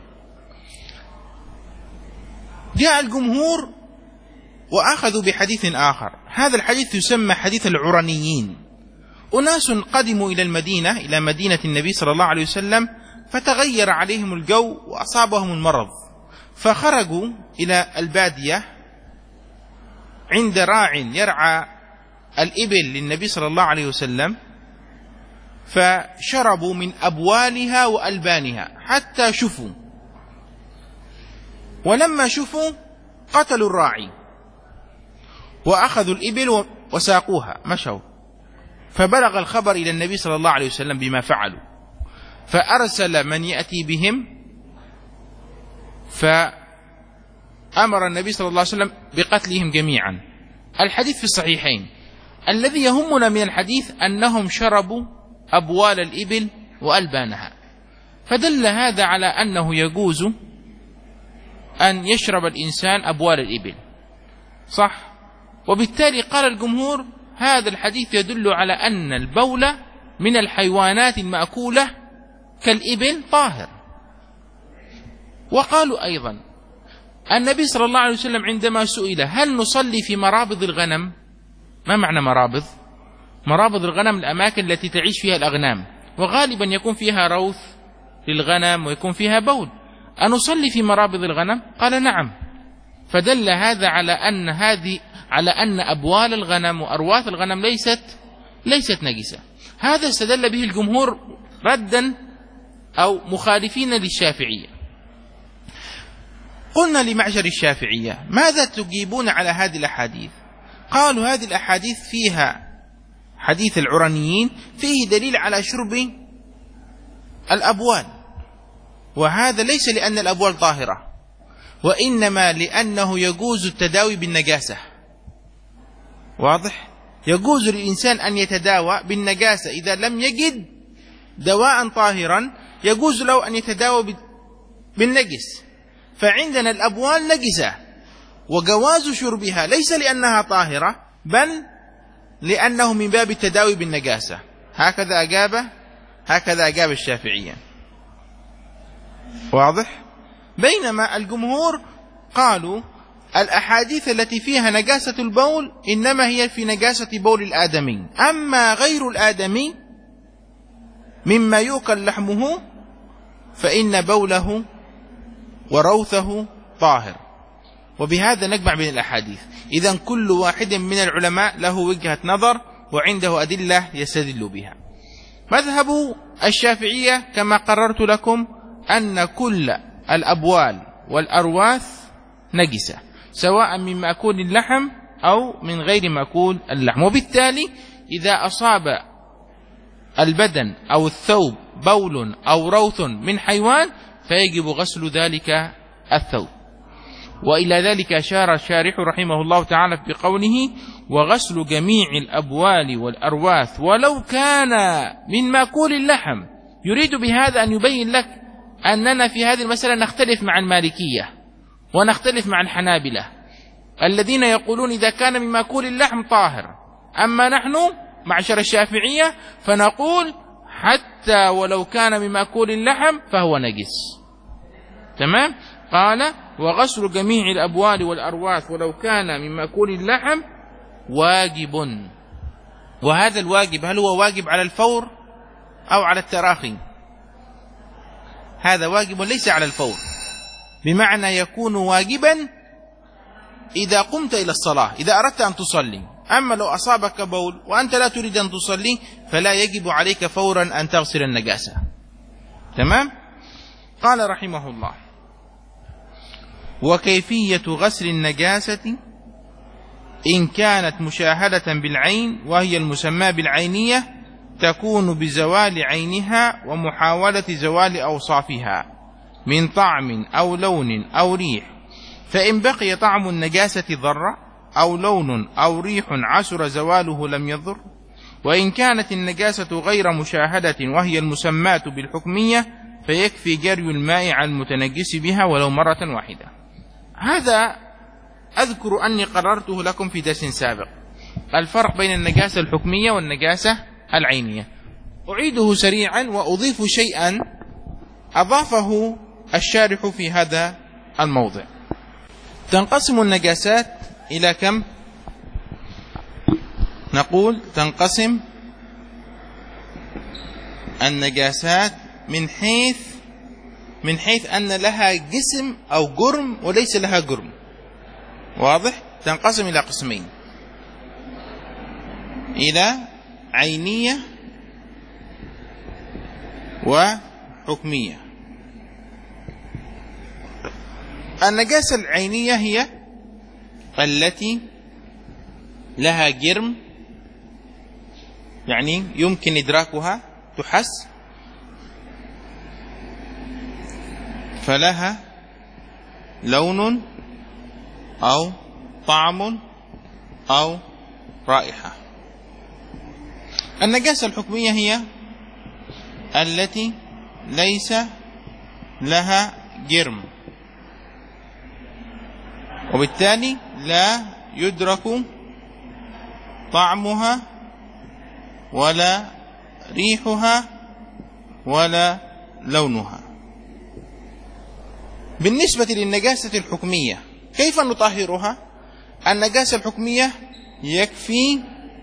جاء الجمهور وأخذوا بحديث آخر. هذا الحديث يسمى حديث العرنيين. أناس قدموا إلى المدينة إلى مدينة النبي صلى الله عليه وسلم، فتغير عليهم الجو وأصابهم المرض، فخرجوا إلى البادية عند راع يرعى الإبل للنبي صلى الله عليه وسلم، فشربوا من أبوالها وألبانها حتى شفوا، ولما شفوا قتلوا الراعي وأخذوا الإبل وساقوها مشوا، فبلغ الخبر إلى النبي صلى الله عليه وسلم بما فعلوا، فأرسل من يأتي بهم، فأمر النبي صلى الله عليه وسلم بقتلهم جميعا. الحديث في الصحيحين. الذي يهمنا من الحديث أنهم شربوا أبوال الإبل وألبانها، فدل هذا على أنه يجوز أن يشرب الإنسان أبوال الإبل، صح؟ وبالتالي قال الجمهور هذا الحديث يدل على أن البول من الحيوانات المأكولة كالإبل طاهر. وقالوا أيضا النبي صلى الله عليه وسلم عندما سئل هل نصلي في مرابض الغنم؟ ما معنى مرابض؟ مرابض الغنم الأماكن التي تعيش فيها الأغنام، وغالبا يكون فيها روث للغنم ويكون فيها بول. أنصلي في مرابض الغنم؟ قال نعم. فدل هذا على أن هذه على أن أبوال الغنم وأرواث الغنم ليست ليست نجسة. هذا استدل به الجمهور ردا أو مخالفين للشافعية. قلنا لمعشر الشافعية ماذا تجيبون على هذه الأحاديث؟ قالوا هذه الأحاديث فيها حديث العرنيين فيه دليل على شرب الأبوال، وهذا ليس لأن الأبوال طاهرة، وإنما لأنه يجوز التداوي بالنجاسة. واضح؟ يجوز للإنسان أن يتداوى بالنجاسة إذا لم يجد دواء طاهرا، يجوز له أن يتداوى بالنجس. فعندنا الأبوال نجسة، وجواز شربها ليس لأنها طاهرة بل لأنه من باب التداوي بالنجاسة. هكذا أجاب هكذا أجاب الشافعية. واضح؟ بينما الجمهور قالوا الأحاديث التي فيها نجاسة البول إنما هي في نجاسة بول الآدمي، أما غير الآدمي مما يؤكل لحمه فإن بوله وروثه طاهر. وبهذا نجمع بين الأحاديث. إذن كل واحد من العلماء له وجهة نظر وعنده أدلة يستدل بها. مذهب الشافعية كما قررت لكم أن كل الأبوال والأرواث نجسة، سواء من مأكول اللحم أو من غير مأكول اللحم. وبالتالي إذا أصاب البدن أو الثوب بول أو روث من حيوان فيجب غسل ذلك الثوب. وإلى ذلك أشار الشارح رحمه الله تعالى بقوله وغسل جميع الأبوال والأرواث ولو كان من مأكول اللحم. يريد بهذا أن يبين لك أننا في هذه المسألة نختلف مع المالكية ونختلف مع الحنابلة الذين يقولون إذا كان من مأكول اللحم طاهر، أما نحن معشر الشافعية فنقول حتى ولو كان من مأكول اللحم فهو نجس. تمام؟ قال وغسل جميع الأبوال والأرواث ولو كان من مأكول اللحم واجب. وهذا الواجب هل هو واجب على الفور أو على التراخي؟ هذا واجب ليس على الفور، بمعنى يكون واجبا إذا قمت إلى الصلاة، إذا أردت أن تصلي. أما لو أصابك بول وأنت لا تريد أن تصلي فلا يجب عليك فورا أن تغسل النجاسة. تمام؟ قال رحمه الله وكيفية غسل النجاسة إن كانت مشاهدة بالعين وهي المسمى بالعينية تكون بزوال عينها ومحاولة زوال أوصافها من طعم أو لون أو ريح، فإن بقي طعم النجاسة ضر أو لون أو ريح عسر زواله لم يضر. وإن كانت النجاسة غير مشاهدة وهي المسماة بالحكمية فيكفي جري الماء على المتنجس بها ولو مرة واحدة. هذا أذكر أني قررته لكم في درس سابق، الفرق بين النجاسة الحكمية والنجاسة العينية. أعيده سريعا وأضيف شيئا أضافه الشارح في هذا الموضع. تنقسم النجاسات إلى كم؟ نقول تنقسم النجاسات من حيث من حيث أن لها جسم أو جرم وليس لها جرم. واضح؟ تنقسم إلى قسمين: إلى عينية وحكمية. النجاسة العينية هي التي لها جرم، يعني يمكن إدراكها، تحس، فلها لون أو طعم أو رائحة. النجاسة الحكمية هي التي ليس لها جرم، وبالتالي لا يدرك طعمها ولا ريحها ولا لونها. بالنسبة للنجاسة الحكمية كيف نطهرها؟ النجاسة الحكمية يكفي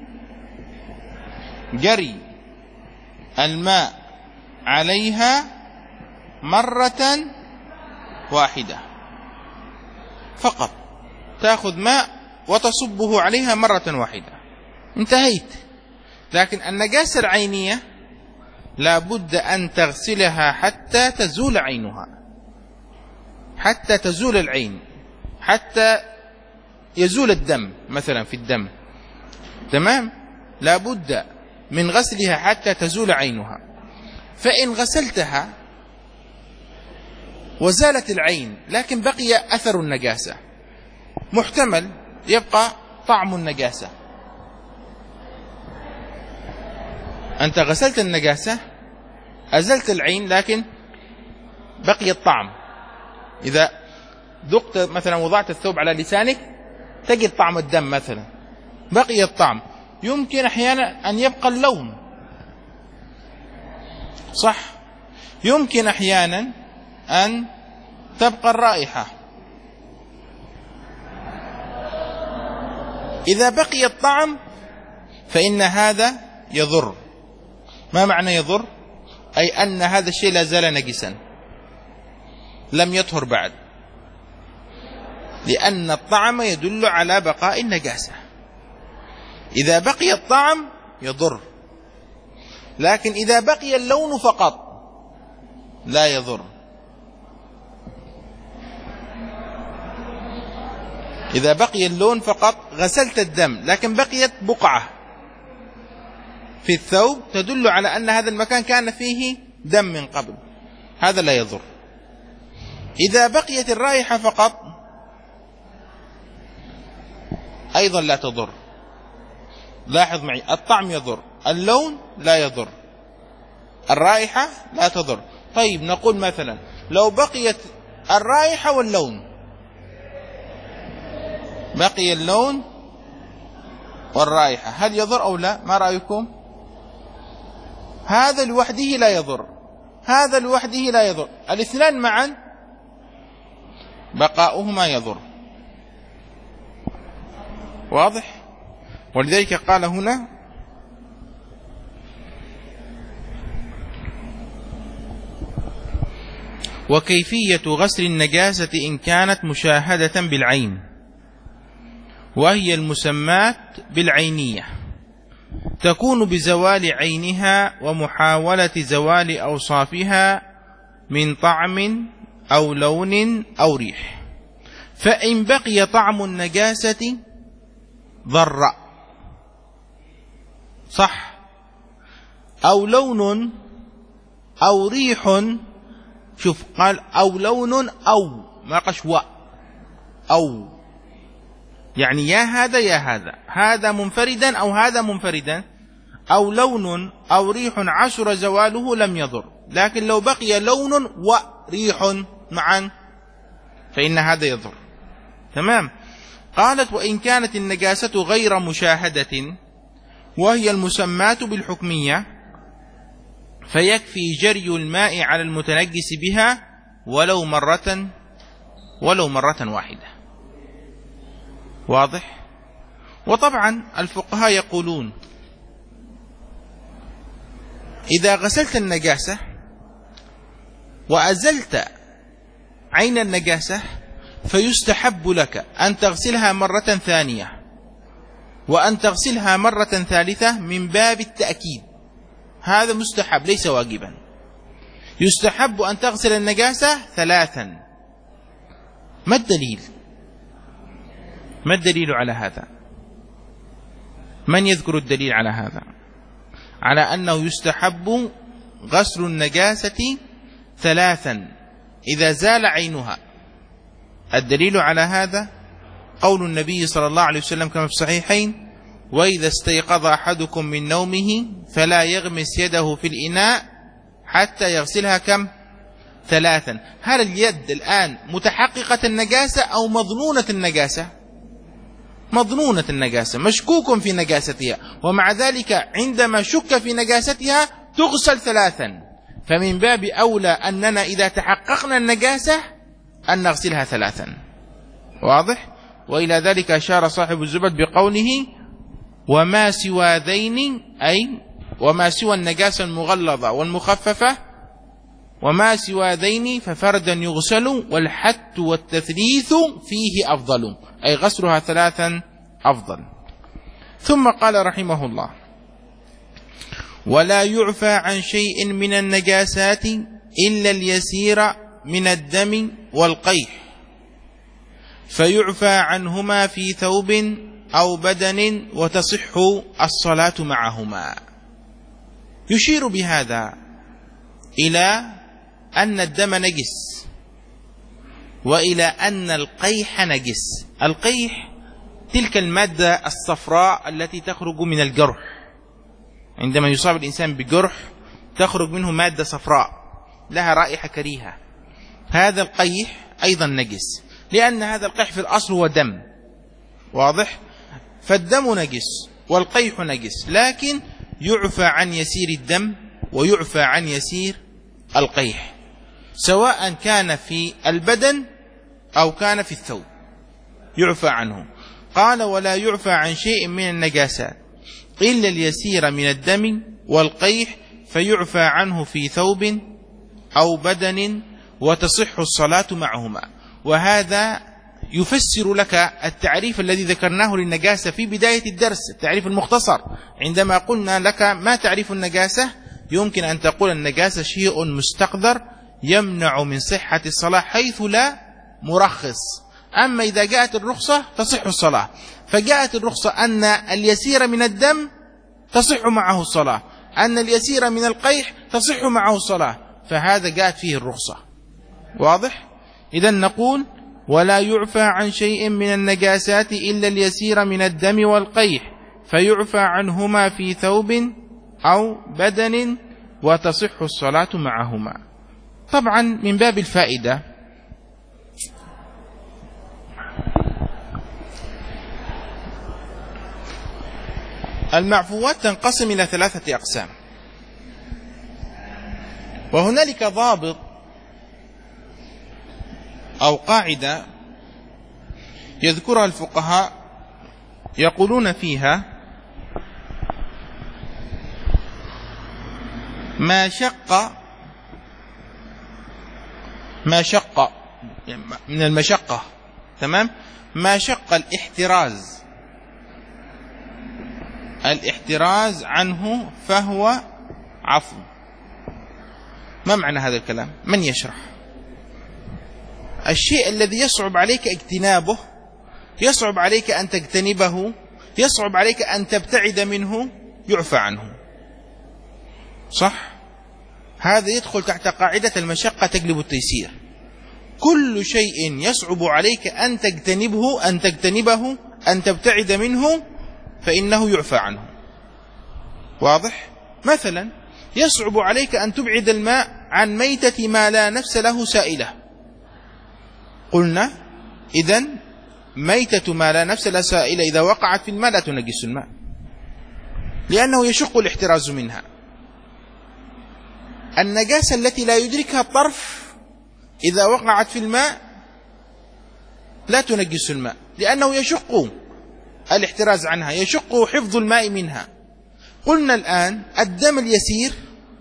جري الماء عليها مرة واحدة فقط، تأخذ ماء وتصبه عليها مرة واحدة، انتهيت. لكن النجاسة العينية لا بد أن تغسلها حتى تزول عينها، حتى تزول العين، حتى يزول الدم مثلا في الدم، تمام؟ لا بد من غسلها حتى تزول عينها. فإن غسلتها وزالت العين لكن بقي أثر النجاسة، محتمل يبقى طعم النجاسة. أنت غسلت النجاسة، أزلت العين، لكن بقي الطعم. إذا ذقت مثلا وضعت الثوب على لسانك تجد طعم الدم مثلا، بقي الطعم. يمكن أحيانا أن يبقى اللون، صح؟ يمكن أحيانا أن تبقى الرائحة. إذا بقي الطعم فإن هذا يضر. ما معنى يضر؟ أي أن هذا الشيء لا زال نجسا، لم يطهر بعد، لأن الطعم يدل على بقاء النجاسة. إذا بقي الطعم يضر، لكن إذا بقي اللون فقط لا يضر. إذا بقي اللون فقط، غسلت الدم لكن بقيت بقعة في الثوب تدل على أن هذا المكان كان فيه دم من قبل، هذا لا يضر. إذا بقيت الرائحة فقط أيضا لا تضر. لاحظ معي، الطعم يضر، اللون لا يضر، الرائحة لا تضر. طيب نقول مثلا لو بقيت الرائحة واللون، بقي اللون والرائحة، هل يضر أو لا؟ ما رأيكم؟ هذا لوحده لا يضر، هذا لوحده لا يضر، الاثنان معا بقاؤهما يضر. واضح؟ ولذلك قال هنا وكيفية غسل النجاسة إن كانت مشاهدة بالعين، وهي المسمات بالعينية، تكون بزوال عينها ومحاولة زوال أوصافها من طعم أو لون أو ريح. فإن بقي طعم النجاسة ضر، صح، أو لون أو ريح، شوف قال أو لون أو، ما قشوى، أو يعني يا هذا يا هذا، هذا منفردا أو هذا منفردا، أو لون أو ريح عسر زواله لم يضر. لكن لو بقي لون وريح معا فإن هذا يضر. تمام. قالت وإن كانت النجاسة غير مشاهدة وهي المسمات بالحكمية، فيكفي جري الماء على المتنجس بها ولو مرة ولو مرة واحدة. واضح؟ وطبعا الفقهاء يقولون إذا غسلت النجاسة وأزلت عين النجاسة فيستحب لك أن تغسلها مرة ثانية وأن تغسلها مرة ثالثة من باب التأكيد. هذا مستحب ليس واجبا. يستحب أن تغسل النجاسة ثلاثا. ما الدليل؟ ما الدليل على هذا؟ من يذكر الدليل على هذا؟ على أنه يستحب غسل النجاسة ثلاثا إذا زال عينها. الدليل على هذا قول النبي صلى الله عليه وسلم كما في الصحيحين: وإذا استيقظ أحدكم من نومه فلا يغمس يده في الإناء حتى يغسلها كم؟ ثلاثا. هل اليد الآن متحققة النجاسة أو مظنونة النجاسة؟ مظنونة النجاسة، مشكوك في نجاستها، ومع ذلك عندما شك في نجاستها تغسل ثلاثا. فمن باب أولى أننا إذا تحققنا النجاسة أن نغسلها ثلاثا. واضح؟ وإلى ذلك أشار صاحب الزبد بقوله: وما سوى ذين، أي وما سوى النجاسة المغلظة والمخففة، وما سوى ذين ففردا يغسل والحت والتثليث فيه أفضل، أي غسلها ثلاثا أفضل. ثم قال رحمه الله: ولا يعفى عن شيء من النجاسات إلا اليسير من الدم والقيح، فيعفى عنهما في ثوب أو بدن وتصح الصلاة معهما. يشير بهذا إلى أن الدم نجس وإلى أن القيح نجس. القيح تلك المادة الصفراء التي تخرج من الجرح. عندما يصاب الإنسان بجرح تخرج منه مادة صفراء لها رائحة كريهة. هذا القيح أيضا نجس، لأن هذا القيح في الأصل هو دم. واضح؟ فالدم نجس والقيح نجس، لكن يعفى عن يسير الدم ويعفى عن يسير القيح، سواء كان في البدن أو كان في الثوب يعفى عنه. قال: ولا يعفى عن شيء من النجاسات إلا اليسير من الدم والقيح، فيعفى عنه في ثوب أو بدن وتصح الصلاة معهما. وهذا يفسر لك التعريف الذي ذكرناه للنجاسة في بداية الدرس، التعريف المختصر. عندما قلنا لك ما تعريف النجاسة، يمكن أن تقول النجاسة شيء مستقذر يمنع من صحة الصلاة حيث لا مرخص. أما إذا جاءت الرخصة تصح الصلاة، فجاءت الرخصة أن اليسير من الدم تصح معه الصلاة، أن اليسير من القيح تصح معه الصلاة، فهذا جاءت فيه الرخصة. واضح؟ إذن نقول: ولا يعفى عن شيء من النجاسات إلا اليسير من الدم والقيح، فيعفى عنهما في ثوب أو بدن وتصح الصلاة معهما. طبعا من باب الفائدة، المعفوات تنقسم إلى ثلاثة أقسام، وهنالك ضابط أو قاعدة يذكرها الفقهاء يقولون فيها: ما شق ما شق من المشقة، تمام، ما شق الاحتراز الاحتراز عنه فهو عفو. ما معنى هذا الكلام؟ من يشرح؟ الشيء الذي يصعب عليك اجتنابه، يصعب عليك أن تجتنبه، يصعب عليك أن تبتعد منه، يعفى عنه. صح؟ هذا يدخل تحت قاعدة المشقة تجلب التيسير. كل شيء يصعب عليك أن تجتنبه أن تجتنبه أن تبتعد منه فإنه يعفى عنه. واضح؟ مثلا يصعب عليك أن تبعد الماء عن ميتة ما لا نفس له سائلة. قلنا إذن ميتة ما لا نفس له سائلة إذا وقعت في الماء لا تنجس الماء، لأنه يشق الاحتراز منها. النجاسة التي لا يدركها الطرف إذا وقعت في الماء لا تنجس الماء، لأنه يشق الاحتراز عنها، يشق حفظ الماء منها. قلنا الآن الدم اليسير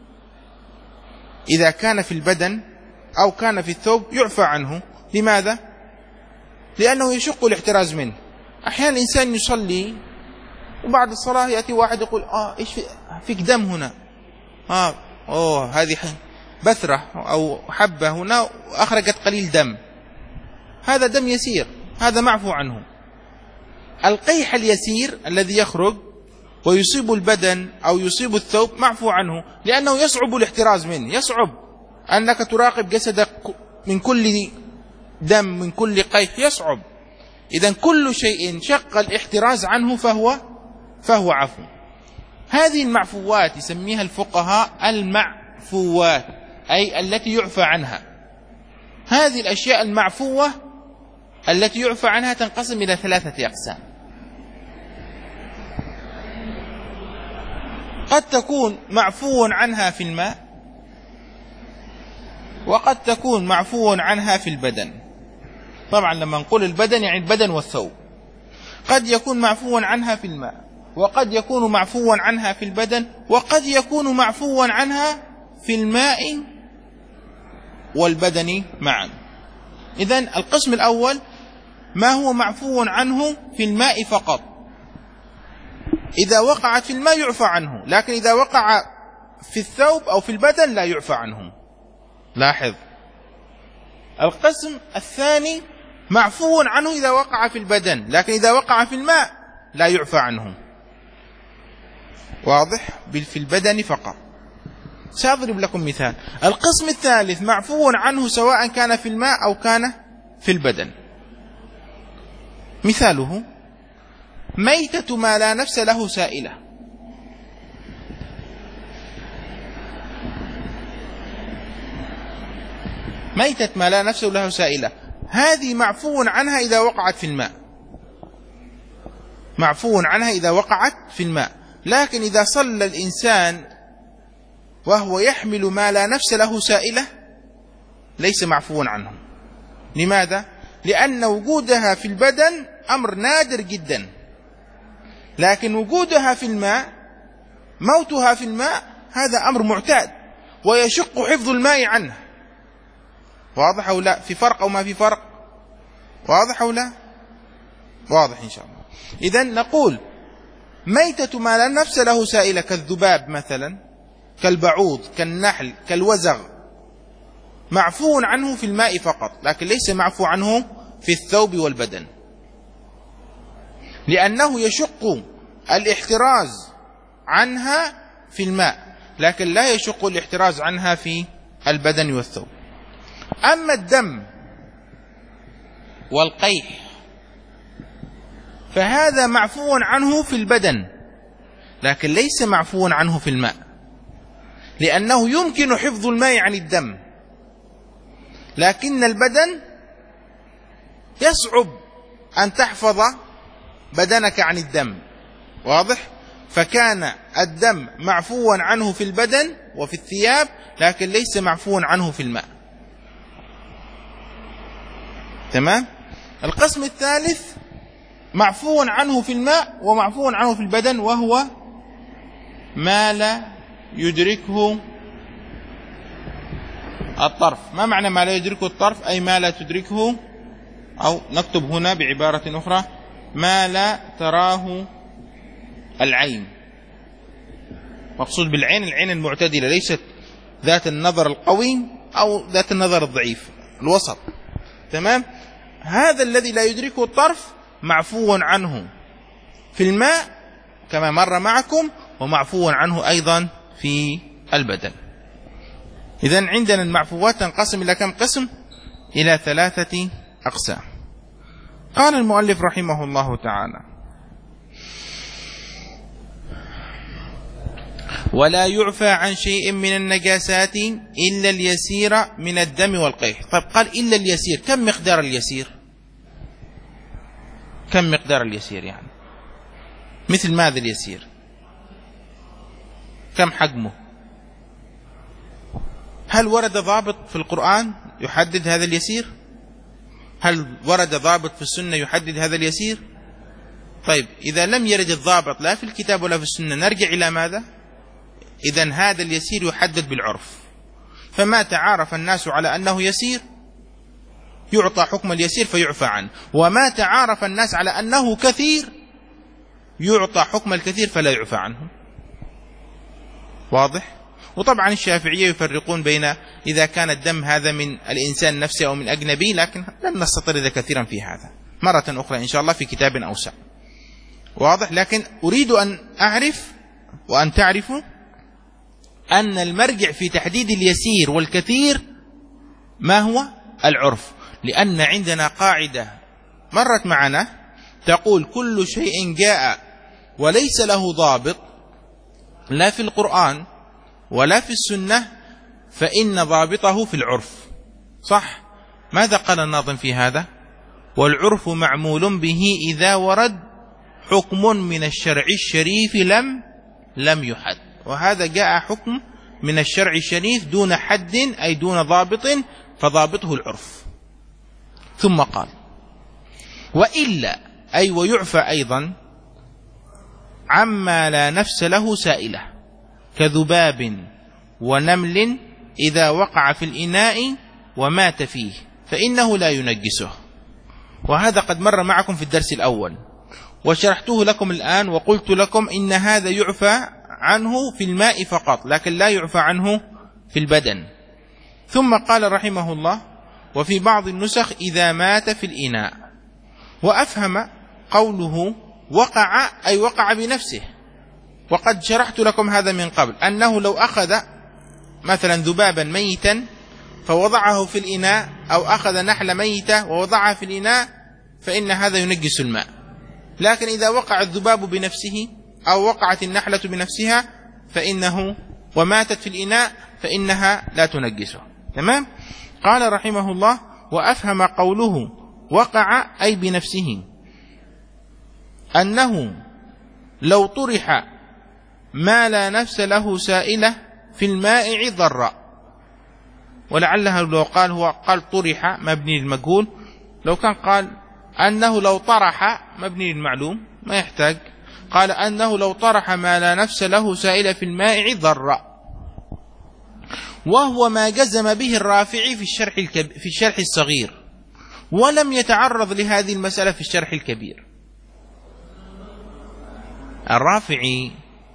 إذا كان في البدن أو كان في الثوب يعفى عنه. لماذا؟ لأنه يشق الاحتراز منه. أحيانا الإنسان يصلي وبعد الصلاة يأتي واحد يقول آه إيش في فيك دم هنا، آه أوه هذه بثرة أو حبة هنا أخرجت قليل دم، هذا دم يسير، هذا معفو عنه. القيح اليسير الذي يخرج ويصيب البدن أو يصيب الثوب معفو عنه، لأنه يصعب الاحتراز منه، يصعب أنك تراقب جسدك من كل دم من كل قيح، يصعب. إذن كل شيء شق الاحتراز عنه فهو فهو عفو. هذه المعفوات يسميها الفقهاء المعفوات، أي التي يعفى عنها. هذه الأشياء المعفوة التي يعفى عنها تنقسم إلى ثلاثة أقسام. قد تكون معفو عنها في الماء، وقد تكون معفو عنها في البدن. طبعا لما نقول البدن يعني البدن والثوب. قد يكون معفو عنها في الماء، وقد يكون معفو عنها في البدن، وقد يكون معفو عنها في الماء والبدن معا. إذن القسم الأول ما هو معفو عنه في الماء فقط، إذا وقعت في الماء يعفى عنه، لكن إذا وقع في الثوب أو في البدن لا يعفى عنه. لاحظ. القسم الثاني معفو عنه إذا وقع في البدن، لكن إذا وقع في الماء لا يعفى عنه. واضح؟ في البدن فقط. سأضرب لكم مثال. القسم الثالث معفو عنه سواء كان في الماء أو كان في البدن. مثاله ميتة ما لا نفس له سائلة. ميتة ما لا نفس له سائلة، هذه معفو عنها إذا وقعت في الماء، معفو عنها إذا وقعت في الماء. لكن إذا صلى الإنسان وهو يحمل ما لا نفس له سائلة ليس معفو عنه. لماذا؟ لأن وجودها في البدن أمر نادر جدا، لكن وجودها في الماء، موتها في الماء، هذا أمر معتاد ويشق حفظ الماء عنه. واضح أو لا؟ في فرق أو ما في فرق؟ واضح أو لا؟ واضح إن شاء الله. إذن نقول ميتة ما لا نفس له سائلة كالذباب مثلا، كالبعوض، كالنحل، كالوزغ، معفو عنه في الماء فقط، لكن ليس معفو عنه في الثوب والبدن، لأنه يشق الاحتراز عنها في الماء، لكن لا يشق الاحتراز عنها في البدن والثوب. أما الدم والقيح فهذا معفو عنه في البدن، لكن ليس معفو عنه في الماء، لأنه يمكن حفظ الماء عن الدم، لكن البدن يصعب أن تحفظ بدنك عن الدم. واضح؟ فكان الدم معفوا عنه في البدن وفي الثياب، لكن ليس معفوا عنه في الماء. تمام؟ القسم الثالث معفو عنه في الماء ومعفو عنه في البدن، وهو ما لا يدركه الطرف. ما معنى ما لا يدركه الطرف؟ أي ما لا تدركه، أو نكتب هنا بعبارة أخرى، ما لا تراه العين. مقصود بالعين العين المعتدلة، ليست ذات النظر القوي أو ذات النظر الضعيف، الوسط. تمام؟ هذا الذي لا يدركه الطرف معفو عنه في الماء كما مر معكم، ومعفو عنه أيضا في البدن. إذن عندنا المعفوات تنقسم إلى كم قسم؟ إلى ثلاثة أقسام. قال المؤلف رحمه الله تعالى: ولا يعفى عن شيء من النجاسات إلا اليسير من الدم والقيح. طيب قال إلا اليسير، كم مقدار اليسير؟ كم مقدار اليسير يعني؟ مثل ماذا اليسير؟ كم حجمه؟ هل ورد ضابط في القرآن يحدد هذا اليسير؟ هل ورد ضابط في السنة يحدد هذا اليسير؟ طيب إذا لم يرد الضابط لا في الكتاب ولا في السنة نرجع إلى ماذا؟ إذن هذا اليسير يحدد بالعرف، فما تعارف الناس على أنه يسير يعطى حكم اليسير فيعفى عنه، وما تعارف الناس على أنه كثير يعطى حكم الكثير فلا يعفى عنه. واضح؟ وطبعا الشافعية يفرقون بين إذا كان الدم هذا من الإنسان نفسه أو من أجنبي، لكن لن نستطرد كثيرا في هذا، مرة أخرى إن شاء الله في كتاب أوسع. واضح؟ لكن أريد أن أعرف وأن تعرفوا أن المرجع في تحديد اليسير والكثير ما هو؟ العرف. لأن عندنا قاعدة مرت معنا تقول كل شيء جاء وليس له ضابط لا في القرآن ولا في السنة فإن ضابطه في العرف. صح؟ ماذا قال الناظم في هذا؟ والعرف معمول به إذا ورد حكم من الشرع الشريف لم لم يحد. وهذا جاء حكم من الشرع الشريف دون حد أي دون ضابط، فضابطه العرف. ثم قال وإلا أي ويعفى أيضا عما لا نفس له سائلة كذباب ونمل إذا وقع في الإناء ومات فيه فإنه لا ينجسه. وهذا قد مر معكم في الدرس الأول وشرحته لكم الآن، وقلت لكم إن هذا يعفى عنه في الماء فقط لكن لا يعفى عنه في البدن. ثم قال رحمه الله وفي بعض النسخ إذا مات في الإناء. وأفهم قوله وقع أي وقع بنفسه، وقد شرحت لكم هذا من قبل أنه لو أخذ مثلا ذبابا ميتا فوضعه في الإناء أو أخذ نحلة ميتة ووضعها في الإناء فإن هذا ينجس الماء. لكن إذا وقع الذباب بنفسه أو وقعت النحلة بنفسها فإنه وماتت في الإناء فإنها لا تنجسه. تمام؟ قال رحمه الله وأفهم قوله وقع أي بنفسه أنه لو طرح ما لا نفس له سائلة في المائع ضر. ولعلها لو قال هو قال طرح مبني للمجهول، لو كان قال أنه لو طرح مبني للمعلوم ما يحتاج، قال أنه لو طرح ما لا نفس له سائلة في المائع ضر، وهو ما جزم به الرافعي في الشرح الكب... في الشرح الصغير، ولم يتعرض لهذه المسألة في الشرح الكبير. الرافعي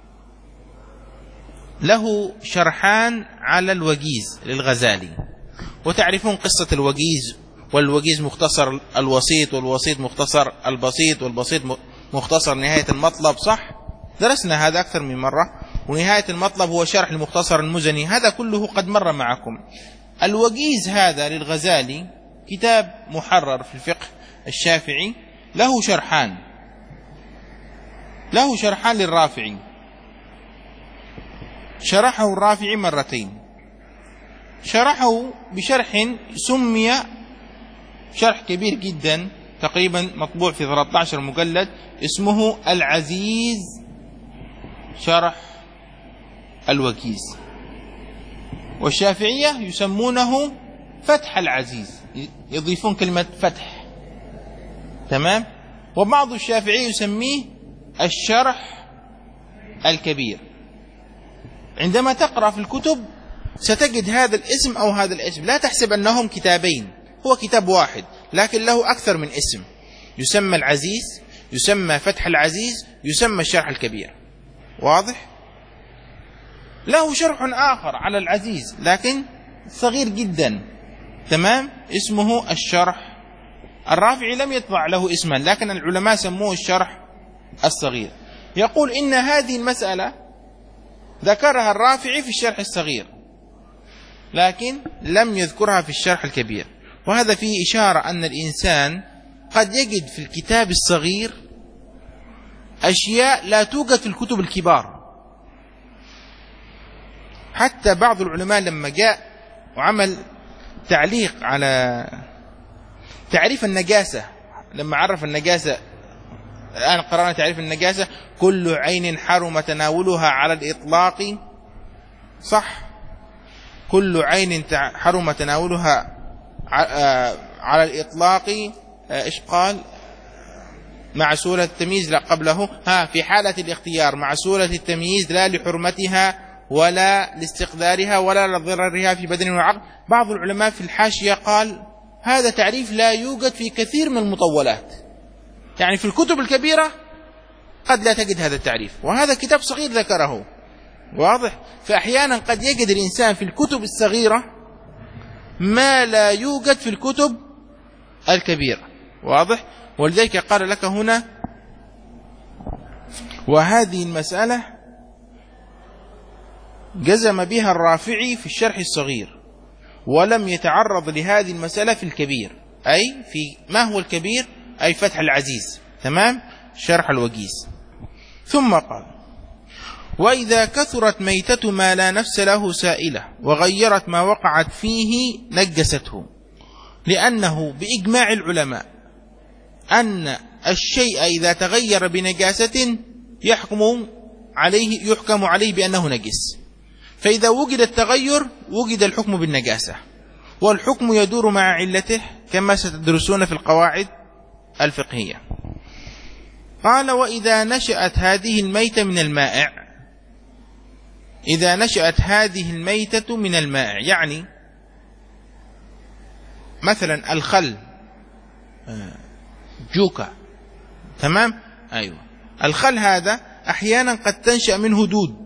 له شرحان على الوجيز للغزالي، وتعرفون قصة الوجيز، والوجيز مختصر الوسيط، والوسيط مختصر البسيط، والبسيط مختصر نهاية المطلب. صح؟ درسنا هذا أكثر من مرة. ونهاية المطلب هو شرح المختصر المزني، هذا كله قد مر معكم. الوجيز هذا للغزالي كتاب محرر في الفقه الشافعي، له شرحان له شرحان للرافعي، شرحه الرافعي مرتين، شرحه بشرح سمي شرح كبير جدا تقريبا مطبوع في ثلاثة عشر مجلد اسمه العزيز شرح الوجيز، والشافعية يسمونه فتح العزيز، يضيفون كلمة فتح. تمام؟ وبعض الشافعي يسميه الشرح الكبير. عندما تقرأ في الكتب ستجد هذا الاسم أو هذا الاسم، لا تحسب أنهم كتابين، هو كتاب واحد لكن له أكثر من اسم، يسمى العزيز، يسمى فتح العزيز، يسمى الشرح الكبير. واضح؟ له شرح آخر على العزيز لكن صغير جدا، تمام، اسمه الشرح. الرافعي لم يطبع له اسما لكن العلماء سموه الشرح الصغير. يقول إن هذه المسألة ذكرها الرافعي في الشرح الصغير لكن لم يذكرها في الشرح الكبير، وهذا فيه إشارة أن الإنسان قد يجد في الكتاب الصغير أشياء لا توجد في الكتب الكبار. حتى بعض العلماء لما جاء وعمل تعليق على تعريف النجاسة، لما عرف النجاسة، الآن قرأنا تعريف النجاسة، كل عين حرم تناولها على الإطلاق. صح؟ كل عين حرم تناولها على الإطلاق، إيش قال؟ مع سورة التمييز لا قبله، ها في حالة الاختيار مع سورة التمييز لا لحرمتها ولا لاستقدارها ولا لضررها في بدن وعقل. بعض العلماء في الحاشية قال هذا تعريف لا يوجد في كثير من المطولات، يعني في الكتب الكبيرة قد لا تجد هذا التعريف، وهذا كتاب صغير ذكره، واضح؟ فأحيانا قد يجد الإنسان في الكتب الصغيرة ما لا يوجد في الكتب الكبيرة، واضح؟ ولذلك قال لك هنا وهذه المسألة جزم بها الرافعي في الشرح الصغير، ولم يتعرض لهذه المسألة في الكبير، أي في ما هو الكبير؟ أي فتح العزيز، تمام؟ شرح الوجيز. ثم قال وإذا كثرت ميتة ما لا نفس له سائلة وغيرت ما وقعت فيه نجسته، لأنه بإجماع العلماء أن الشيء إذا تغير بنجاسة يحكم عليه يحكم عليه بأنه نجس، فإذا وجد التغير وجد الحكم بالنجاسة، والحكم يدور مع علته كما ستدرسون في القواعد الفقهية. قال وإذا نشأت هذه الميتة من المائع، إذا نشأت هذه الميتة من المائع يعني مثلا الخل جوكا، تمام؟ أيوة، الخل هذا أحيانا قد تنشأ منه دود،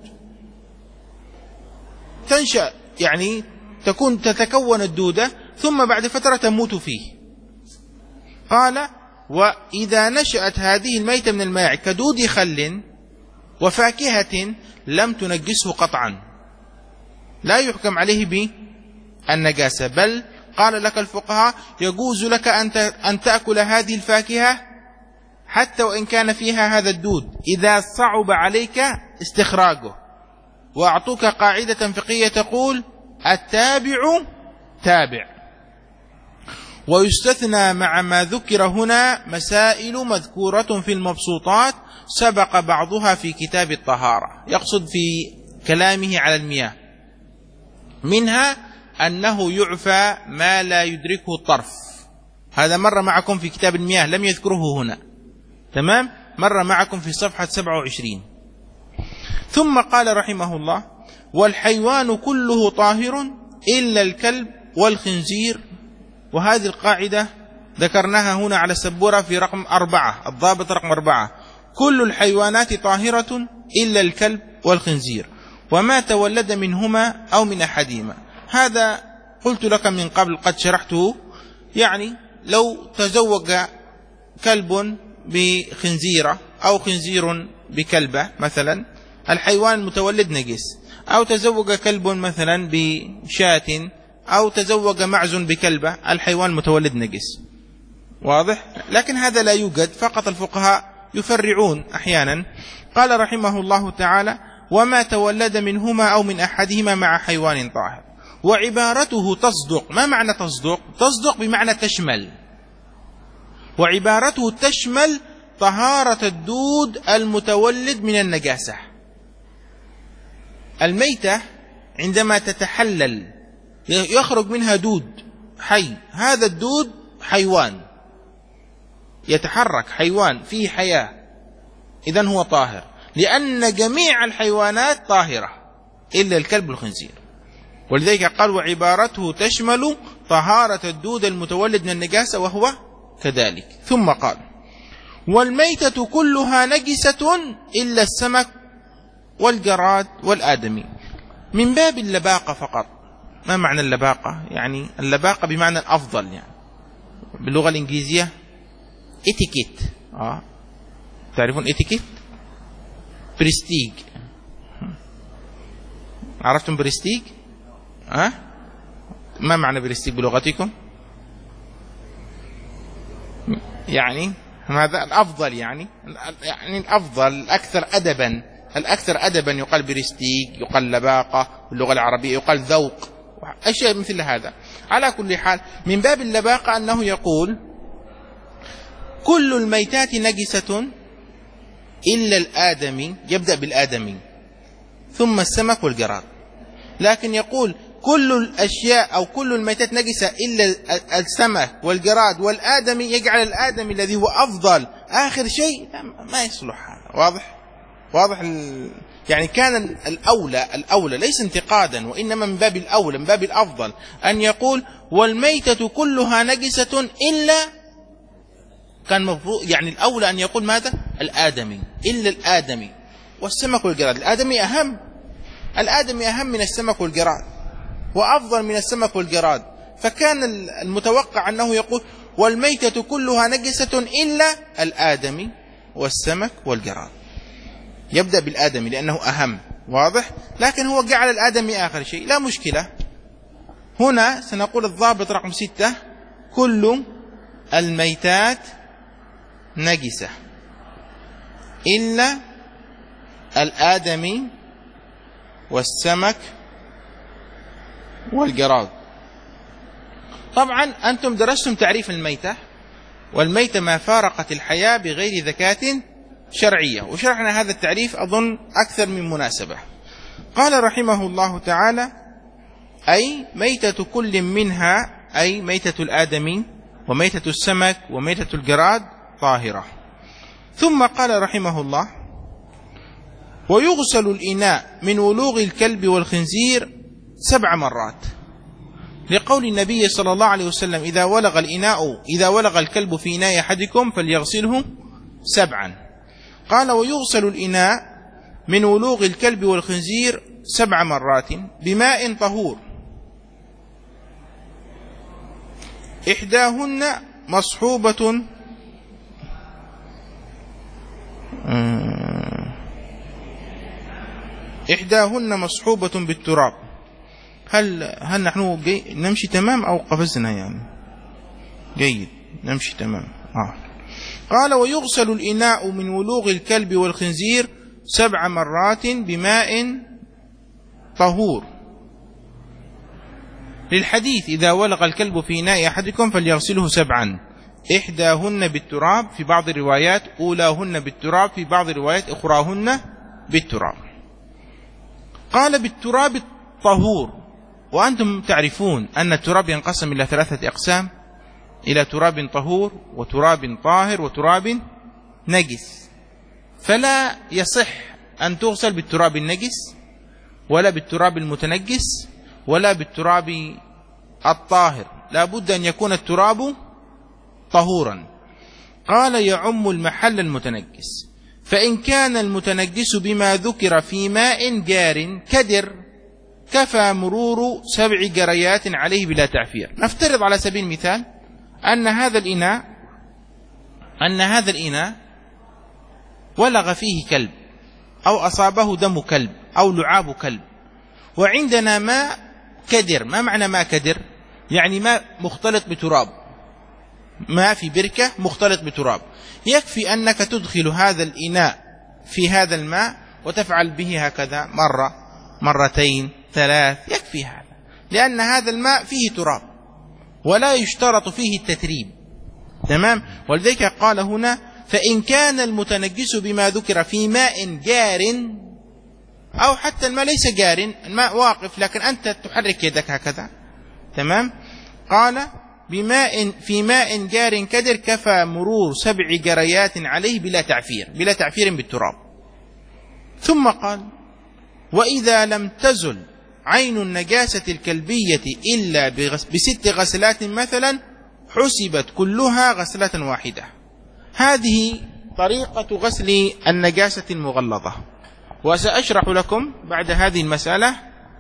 تنشأ يعني تكون تتكون الدودة ثم بعد فترة تموت فيه. قال وإذا نشأت هذه الميتة من الماء كدود خل وفاكهة لم تنجسه قطعا، لا يحكم عليه بالنجاسة، بل قال لك الفقهاء يجوز لك أن تأكل هذه الفاكهة حتى وإن كان فيها هذا الدود إذا صعب عليك استخراجه. وأعطوك قاعدة فقهية تقول التابع تابع. ويستثنى مع ما ذكر هنا مسائل مذكورة في المبسوطات سبق بعضها في كتاب الطهارة، يقصد في كلامه على المياه، منها أنه يعفى ما لا يدركه الطرف، هذا مر معكم في كتاب المياه لم يذكره هنا، تمام؟ مر معكم في صفحة سبعة وعشرين. ثم قال رحمه الله والحيوان كله طاهر إلا الكلب والخنزير، وهذه القاعدة ذكرناها هنا على السبورة في رقم أربعة، الضابط رقم أربعة، كل الحيوانات طاهرة إلا الكلب والخنزير وما تولد منهما أو من أحدهما. هذا قلت لك من قبل قد شرحته، يعني لو تزوج كلب بخنزيرة أو خنزير بكلبة مثلا الحيوان المتولد نجس، أو تزوج كلب مثلا بشاة، أو تزوج معز بكلبة الحيوان المتولد نجس، واضح؟ لكن هذا لا يوجد، فقط الفقهاء يفرعون أحيانا. قال رحمه الله تعالى وما تولد منهما أو من أحدهما مع حيوان طاهر. وعبارته تصدق. ما معنى تصدق؟ تصدق بمعنى تشمل، وعبارته تشمل طهارة الدود المتولد من النجاسة. الميتة عندما تتحلل يخرج منها دود حي، هذا الدود حيوان يتحرك، حيوان فيه حياة، إذن هو طاهر، لأن جميع الحيوانات طاهرة إلا الكلب والخنزير. ولذلك قال وعبارته تشمل طهارة الدود المتولد من النجاسة وهو كذلك. ثم قال والميتة كلها نجسة إلا السمك والجراد والآدمي، من باب اللباقة فقط. ما معنى اللباقة؟ يعني اللباقة بمعنى الأفضل، يعني باللغة الإنجليزية اتيكيت. آه. تعرفون اتيكيت؟ برستيج. عرفتم برستيج؟ أه؟ ما معنى برستيج بلغتكم؟ يعني هذا الأفضل، يعني يعني الأفضل، الأكثر أدبا، الأكثر أدبا يقال برستيج، يقال لباقة، باللغة العربية يقال ذوق، أشياء مثل هذا. على كل حال من باب اللباقة أنه يقول كل الميتات نجسة إلا الآدمي، يبدأ بالآدمي ثم السمك والجراد، لكن يقول كل الأشياء أو كل الميتات نجسة إلا السمك والجراد والآدمي، يجعل الآدمي الذي هو أفضل آخر شيء، ما يصلح هذا. واضح واضح يعني كان الأولى الأولى ليس انتقادا، وإنما من باب الأولى من باب الأفضل أن يقول والميتة كلها نجسة إلا، كان مفروض يعني الأولى أن يقول ماذا؟ الآدمي، إلا الآدمي والسمك والجراد. الآدمي أهم، الآدمي أهم من السمك والجراد وأفضل من السمك والجراد، فكان المتوقع أنه يقول والميتة كلها نجسة إلا الآدمي والسمك والجراد، يبدأ بالآدمي لأنه أهم. واضح؟ لكن هو جعل الآدمي آخر شيء، لا مشكلة. هنا سنقول الضابط رقم ستة: كل الميتات نجسة إلا الآدمي والسمك والجراد. طبعا أنتم درستم تعريف الميتة، والميتة ما فارقت الحياة بغير ذكاة شرعية، وشرحنا هذا التعريف أظن أكثر من مناسبة. قال رحمه الله تعالى: أي ميتة كل منها، أي ميتة الآدمي وميتة السمك وميتة الجراد طاهرة. ثم قال رحمه الله: ويغسل الإناء من ولوغ الكلب والخنزير سبع مرات، لقول النبي صلى الله عليه وسلم: إذا ولغ الإناء إذا ولغ الكلب في إناء أحدكم فليغسله سبعا. قال: ويغسل الإناء من ولوغ الكلب والخنزير سبع مرات بماء طهور، إحداهن مصحوبة إحداهن مصحوبة بالتراب. هل هل نحن نمشي تمام أو قفزنا؟ يعني جيد، نمشي تمام. آه. قال: ويغسل الإناء من ولوغ الكلب والخنزير سبع مرات بماء طهور، للحديث: إذا ولغ الكلب في إناء أحدكم فليغسله سبعا، إحداهن بالتراب في بعض الروايات، أولاهن بالتراب في بعض الروايات، أخراهن بالتراب. قال: بالتراب الطهور. وأنتم تعرفون أن التراب ينقسم إلى ثلاثة أقسام: إلى تراب طهور وتراب طاهر وتراب نجس، فلا يصح أن تغسل بالتراب النجس ولا بالتراب المتنجس ولا بالتراب الطاهر، لا بد أن يكون التراب طهورا. قال: يعم المحل المتنجس، فإن كان المتنجس بما ذكر في ماء جار كدر كفى مرور سبع جريات عليه بلا تعفير. نفترض على سبيل المثال أن هذا الإناء أن هذا الإناء ولغ فيه كلب أو أصابه دم كلب أو لعاب كلب، وعندنا ماء كدر. ما معنى ماء كدر؟ يعني ماء مختلط بتراب، ماء في بركة مختلط بتراب. يكفي أنك تدخل هذا الإناء في هذا الماء وتفعل به هكذا مرة مرتين ثلاث، يكفي هذا، لأن هذا الماء فيه تراب ولا يشترط فيه التتريب. تمام؟ ولذلك قال هنا: فإن كان المتنجس بما ذكر في ماء جار، أو حتى الماء ليس جار، الماء واقف لكن أنت تحرك يدك هكذا. تمام؟ قال: بماء في ماء جار كدر كفى مرور سبع جريات عليه بلا تعفير، بلا تعفير بالتراب. ثم قال: وإذا لم تزل عين النجاسة الكلبية إلا بست غسلات مثلا حسبت كلها غسلة واحدة. هذه طريقة غسل النجاسة المغلظة. وسأشرح لكم بعد هذه المسألة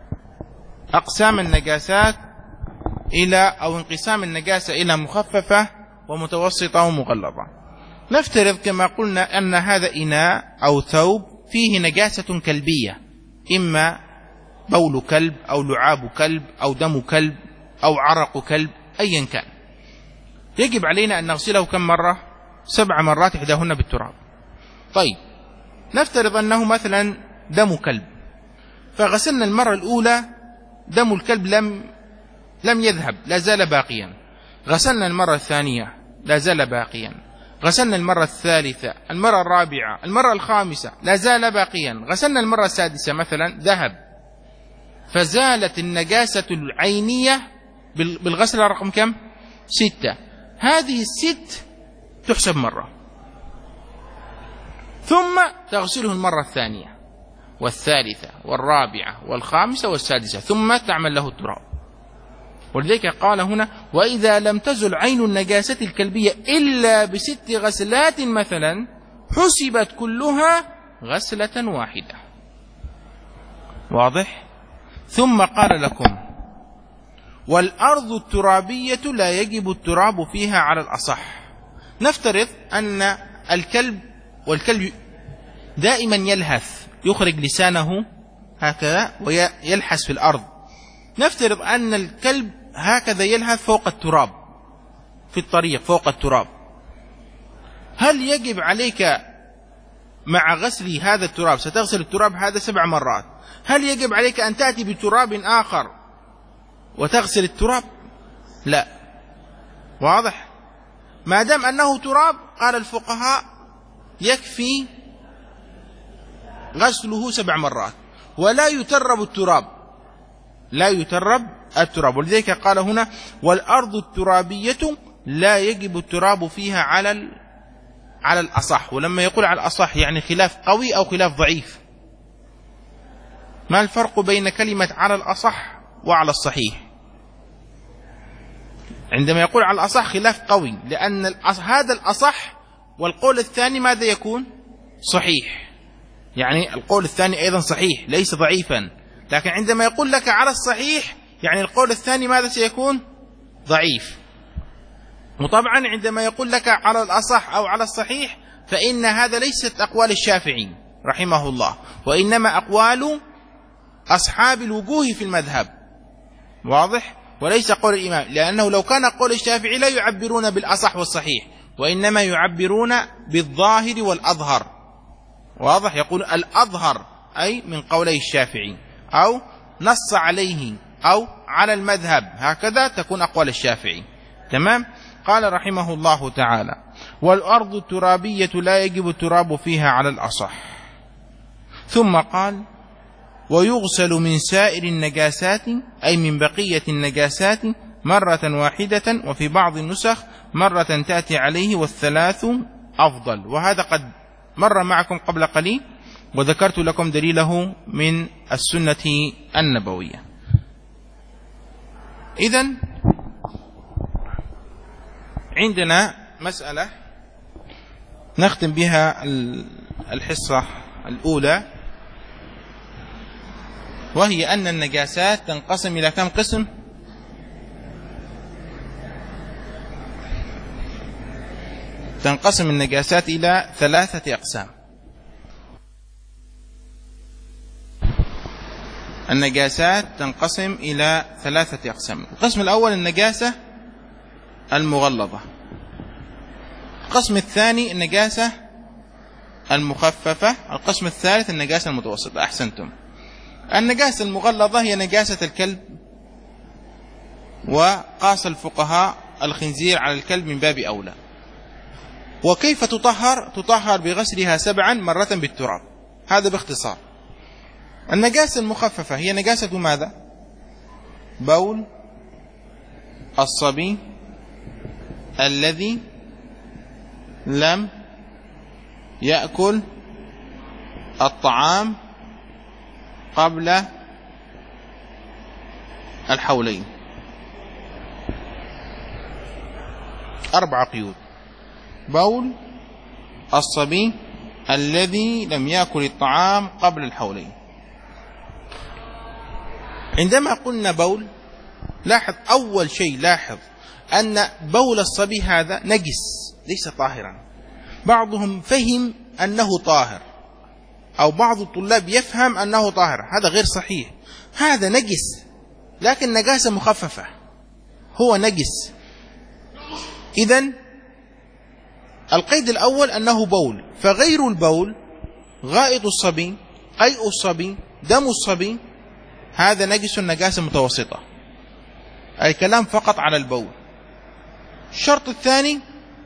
أقسام النجاسات إلى أو انقسام النجاسة إلى مخففة ومتوسطة ومغلظة. نفترض كما قلنا أن هذا إناء أو ثوب فيه نجاسة كلبية، إما بول كلب أو لعاب كلب أو دم كلب أو عرق كلب، أيا كان، يجب علينا أن نغسله كم مرة؟ سبع مرات، إحداهن بالتراب. طيب، نفترض أنه مثلا دم كلب، فغسلنا المرة الأولى دم الكلب لم لم يذهب، لا زال باقيا. غسلنا المرة الثانية لا زال باقيا. غسلنا المرة الثالثة، المرة الرابعة، المرة الخامسة لا زال باقيا. غسلنا المرة السادسة مثلا ذهب. فزالت النجاسة العينية بالغسل رقم كم؟ ستة. هذه الست تحسب مرة، ثم تغسله المرة الثانية والثالثة والرابعة والخامسة والسادسة، ثم تعمل له التراب. ولذلك قال هنا: وإذا لم تزل عين النجاسة الكلبية إلا بست غسلات مثلا حسبت كلها غسلة واحدة. واضح؟ ثم قال لكم: والأرض الترابية لا يجب التراب فيها على الأصح. نفترض أن الكلب، والكلب دائما يلهث، يخرج لسانه هكذا ويلحس في الأرض. نفترض أن الكلب هكذا يلهث فوق التراب في الطريق، فوق التراب. هل يجب عليك مع غسل هذا التراب، ستغسل التراب هذا سبع مرات، هل يجب عليك أن تأتي بتراب آخر وتغسل التراب؟ لا. واضح؟ ما دام أنه تراب، قال الفقهاء يكفي غسله سبع مرات، ولا يترب التراب، لا يترب التراب. ولذلك قال هنا: والأرض الترابية لا يجب التراب فيها على على الأصح. ولما يقول على الأصح يعني خلاف قوي أو خلاف ضعيف. ما الفرق بين كلمة على الأصح وعلى الصحيح؟ عندما يقول على الأصح خلاف قوي، لأن هذا الأصح والقول الثاني ماذا يكون؟ صحيح. يعني القول الثاني أيضا صحيح ليس ضعيفا، لكن عندما يقول لك على الصحيح يعني القول الثاني ماذا سيكون؟ ضعيف. وطبعا عندما يقول لك على الأصح أو على الصحيح فإن هذا ليست أقوال الشافعي رحمه الله، وإنما أقوال أصحاب الوجوه في المذهب. واضح؟ وليس قول الإمام، لأنه لو كان قول الشافعي لا يعبرون بالأصح والصحيح، وإنما يعبرون بالظاهر والأظهر. واضح؟ يقول الأظهر أي من قولي الشافعي، أو نص عليه، أو على المذهب، هكذا تكون أقوال الشافعي. تمام؟ قال رحمه الله تعالى: والأرض الترابية لا يجب التراب فيها على الأصح. ثم قال: ويغسل من سائر النجاسات، أي من بقية النجاسات، مرة واحدة، وفي بعض النسخ مرة تأتي عليه، والثلاث أفضل. وهذا قد مر معكم قبل قليل، وذكرت لكم دليله من السنة النبوية. إذن عندنا مسألة نختم بها الحصة الأولى، وهي أن النجاسات تنقسم إلى كم قسم؟ تنقسم النجاسات إلى ثلاثة أقسام. النجاسات تنقسم إلى ثلاثة أقسام. القسم الأول النجاسة المغلظة، القسم الثاني النجاسة المخففة، القسم الثالث النجاسة المتوسطة. أحسنتم. النجاسة المغلظة هي نجاسة الكلب، وقاس الفقهاء الخنزير على الكلب من باب أولى. وكيف تطهر؟ تطهر بغسلها سبعا مرة بالتراب. هذا باختصار. النجاسة المخففة هي نجاسة ماذا؟ بول الصبي الذي لم يأكل الطعام قبل الحولين. أربع قيود: بول الصبي الذي لم يأكل الطعام قبل الحولين. عندما قلنا بول، لاحظ أول شيء، لاحظ أن بول الصبي هذا نجس ليس طاهرا. بعضهم فهم أنه طاهر، أو بعض الطلاب يفهم أنه طاهر، هذا غير صحيح. هذا نجس لكن نجاسة مخففة، هو نجس. إذن القيد الأول أنه بول، فغير البول غائط الصبي، قيء الصبي، دم الصبي، هذا نجس نجاسة متوسطة. الكلام فقط على البول. الشرط الثاني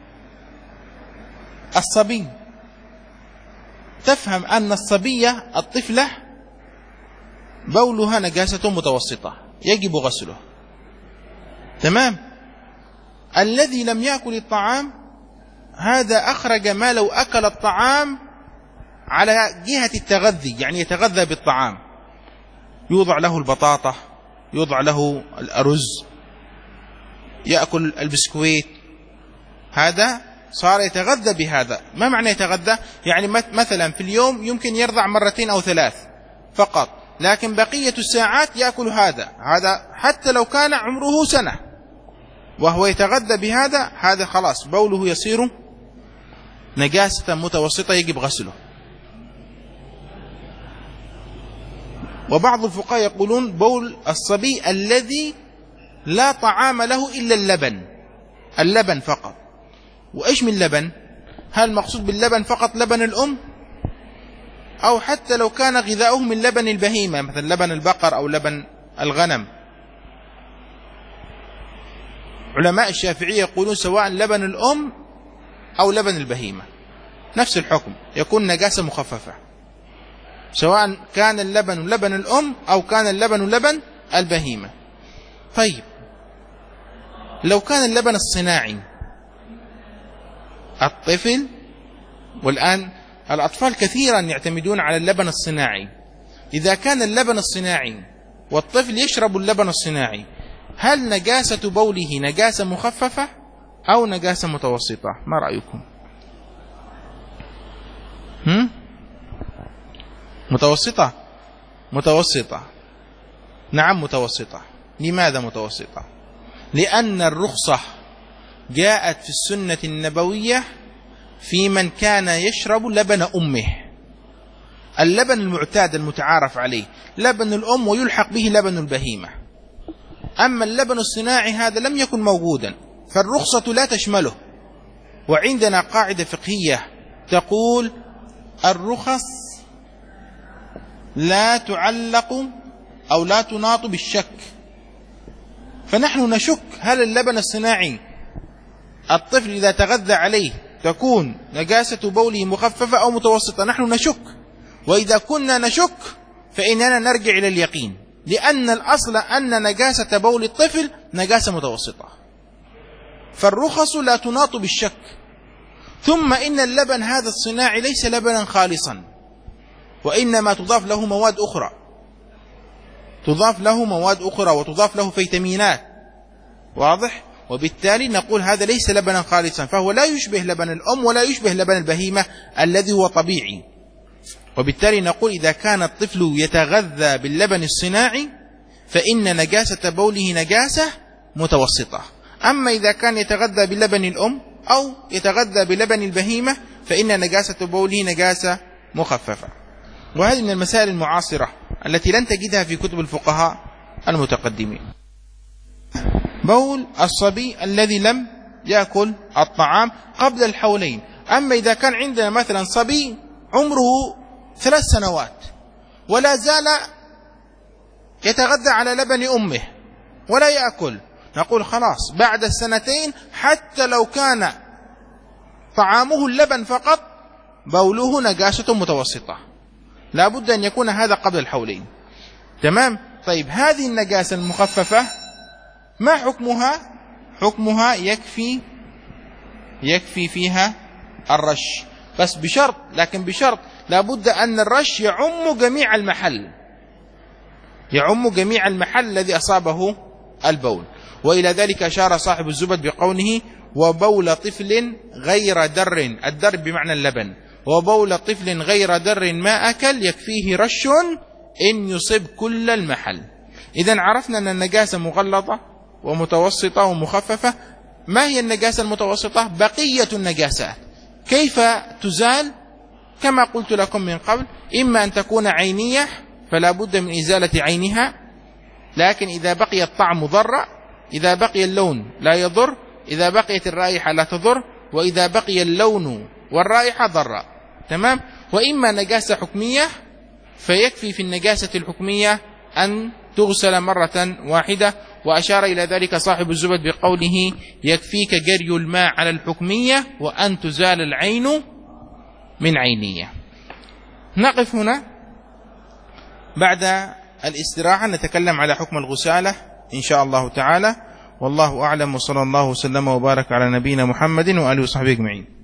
الصبي، تفهم أن الصبية الطفلة بولها نجاسة متوسطة يجب غسله. تمام. الذي لم يأكل الطعام هذا أخرج ما لو أكل الطعام على جهة التغذي، يعني يتغذى بالطعام، يوضع له البطاطا، يوضع له الأرز، يأكل البسكويت، هذا صار يتغذى بهذا. ما معنى يتغذى؟ يعني مثلا في اليوم يمكن يرضع مرتين أو ثلاث فقط، لكن بقية الساعات يأكل هذا هذا حتى لو كان عمره سنة وهو يتغذى بهذا، هذا خلاص بوله يصير نجاسة متوسطة يجب غسله. وبعض الفقهاء يقولون بول الصبي الذي لا طعام له إلا اللبن، اللبن فقط. وإيش من لبن؟ هل المقصود باللبن فقط لبن الأم، أو حتى لو كان غذاؤه من لبن البهيمة مثل لبن البقر أو لبن الغنم؟ علماء الشافعية يقولون سواء لبن الأم أو لبن البهيمة نفس الحكم، يكون نجاسة مخففة، سواء كان اللبن لبن الأم أو كان اللبن لبن البهيمة. طيب لو كان اللبن الصناعي، الطفل، والآن الأطفال كثيرا يعتمدون على اللبن الصناعي، إذا كان اللبن الصناعي والطفل يشرب اللبن الصناعي، هل نجاسة بوله نجاسة مخففة أو نجاسة متوسطة؟ ما رأيكم؟ هم؟ متوسطة؟ متوسطة، نعم متوسطة. لماذا متوسطة؟ لأن الرخصة جاءت في السنة النبوية في من كان يشرب لبن أمه، اللبن المعتاد المتعارف عليه لبن الأم ويلحق به لبن البهيمة. أما اللبن الصناعي هذا لم يكن موجودا، فالرخصة لا تشمله. وعندنا قاعدة فقهية تقول الرخص لا تعلق أو لا تناط بالشك، فنحن نشك هل اللبن الصناعي الطفل إذا تغذى عليه تكون نجاسة بوله مخففة أو متوسطة، نحن نشك. وإذا كنا نشك فإننا نرجع إلى اليقين، لأن الأصل أن نجاسة بول الطفل نجاسة متوسطة، فالرخص لا تناط بالشك. ثم إن اللبن هذا الصناعي ليس لبنا خالصا، وإنما تضاف له مواد أخرى، تضاف له مواد أخرى وتضاف له فيتامينات، واضح؟ وبالتالي نقول هذا ليس لبنا خالصا، فهو لا يشبه لبن الأم ولا يشبه لبن البهيمة الذي هو طبيعي. وبالتالي نقول إذا كان الطفل يتغذى باللبن الصناعي فإن نجاسة بوله نجاسة متوسطة. أما إذا كان يتغذى بلبن الأم أو يتغذى بلبن البهيمة فإن نجاسة بوله نجاسة مخففة. وهذه من المسائل المعاصرة التي لن تجدها في كتب الفقهاء المتقدمين. بول الصبي الذي لم يأكل الطعام قبل الحولين. أما إذا كان عندنا مثلا صبي عمره ثلاث سنوات ولا زال يتغذى على لبن أمه ولا يأكل، نقول خلاص بعد السنتين حتى لو كان طعامه اللبن فقط بوله نجاسة متوسطة، لا بد أن يكون هذا قبل الحولين. تمام. طيب هذه النجاسة المخففة ما حكمها؟ حكمها يكفي يكفي فيها الرش، بس بشرط، لكن بشرط لا بد أن الرش يعم جميع المحل، يعم جميع المحل الذي أصابه البول. وإلى ذلك أشار صاحب الزبد بقوله وبول طفل غير در، الدر بمعنى اللبن، وبول طفل غير در ما أكل يكفيه رش إن يصب كل المحل. إذن عرفنا أن النجاسة مغلظة ومتوسطة ومخففة. ما هي النجاسة المتوسطة؟ بقية النجاسات. كيف تزال؟ كما قلت لكم من قبل، إما أن تكون عينية فلا بد من إزالة عينها، لكن إذا بقي الطعم ضر، إذا بقي اللون لا يضر، إذا بقيت الرائحة لا تضر، وإذا بقي اللون والرائحة ضر. تمام. وإما نجاسة حكمية فيكفي في النجاسة الحكمية أن تغسل مرة واحدة، وأشار إلى ذلك صاحب الزبد بقوله يكفيك جري الماء على الحكمية وأن تزال العين من عينية. نقف هنا بعد الاستراحة نتكلم على حكم الغسالة إن شاء الله تعالى. والله أعلم، وصلى الله وسلم وبارك على نبينا محمد وآله وصحبه أجمعين.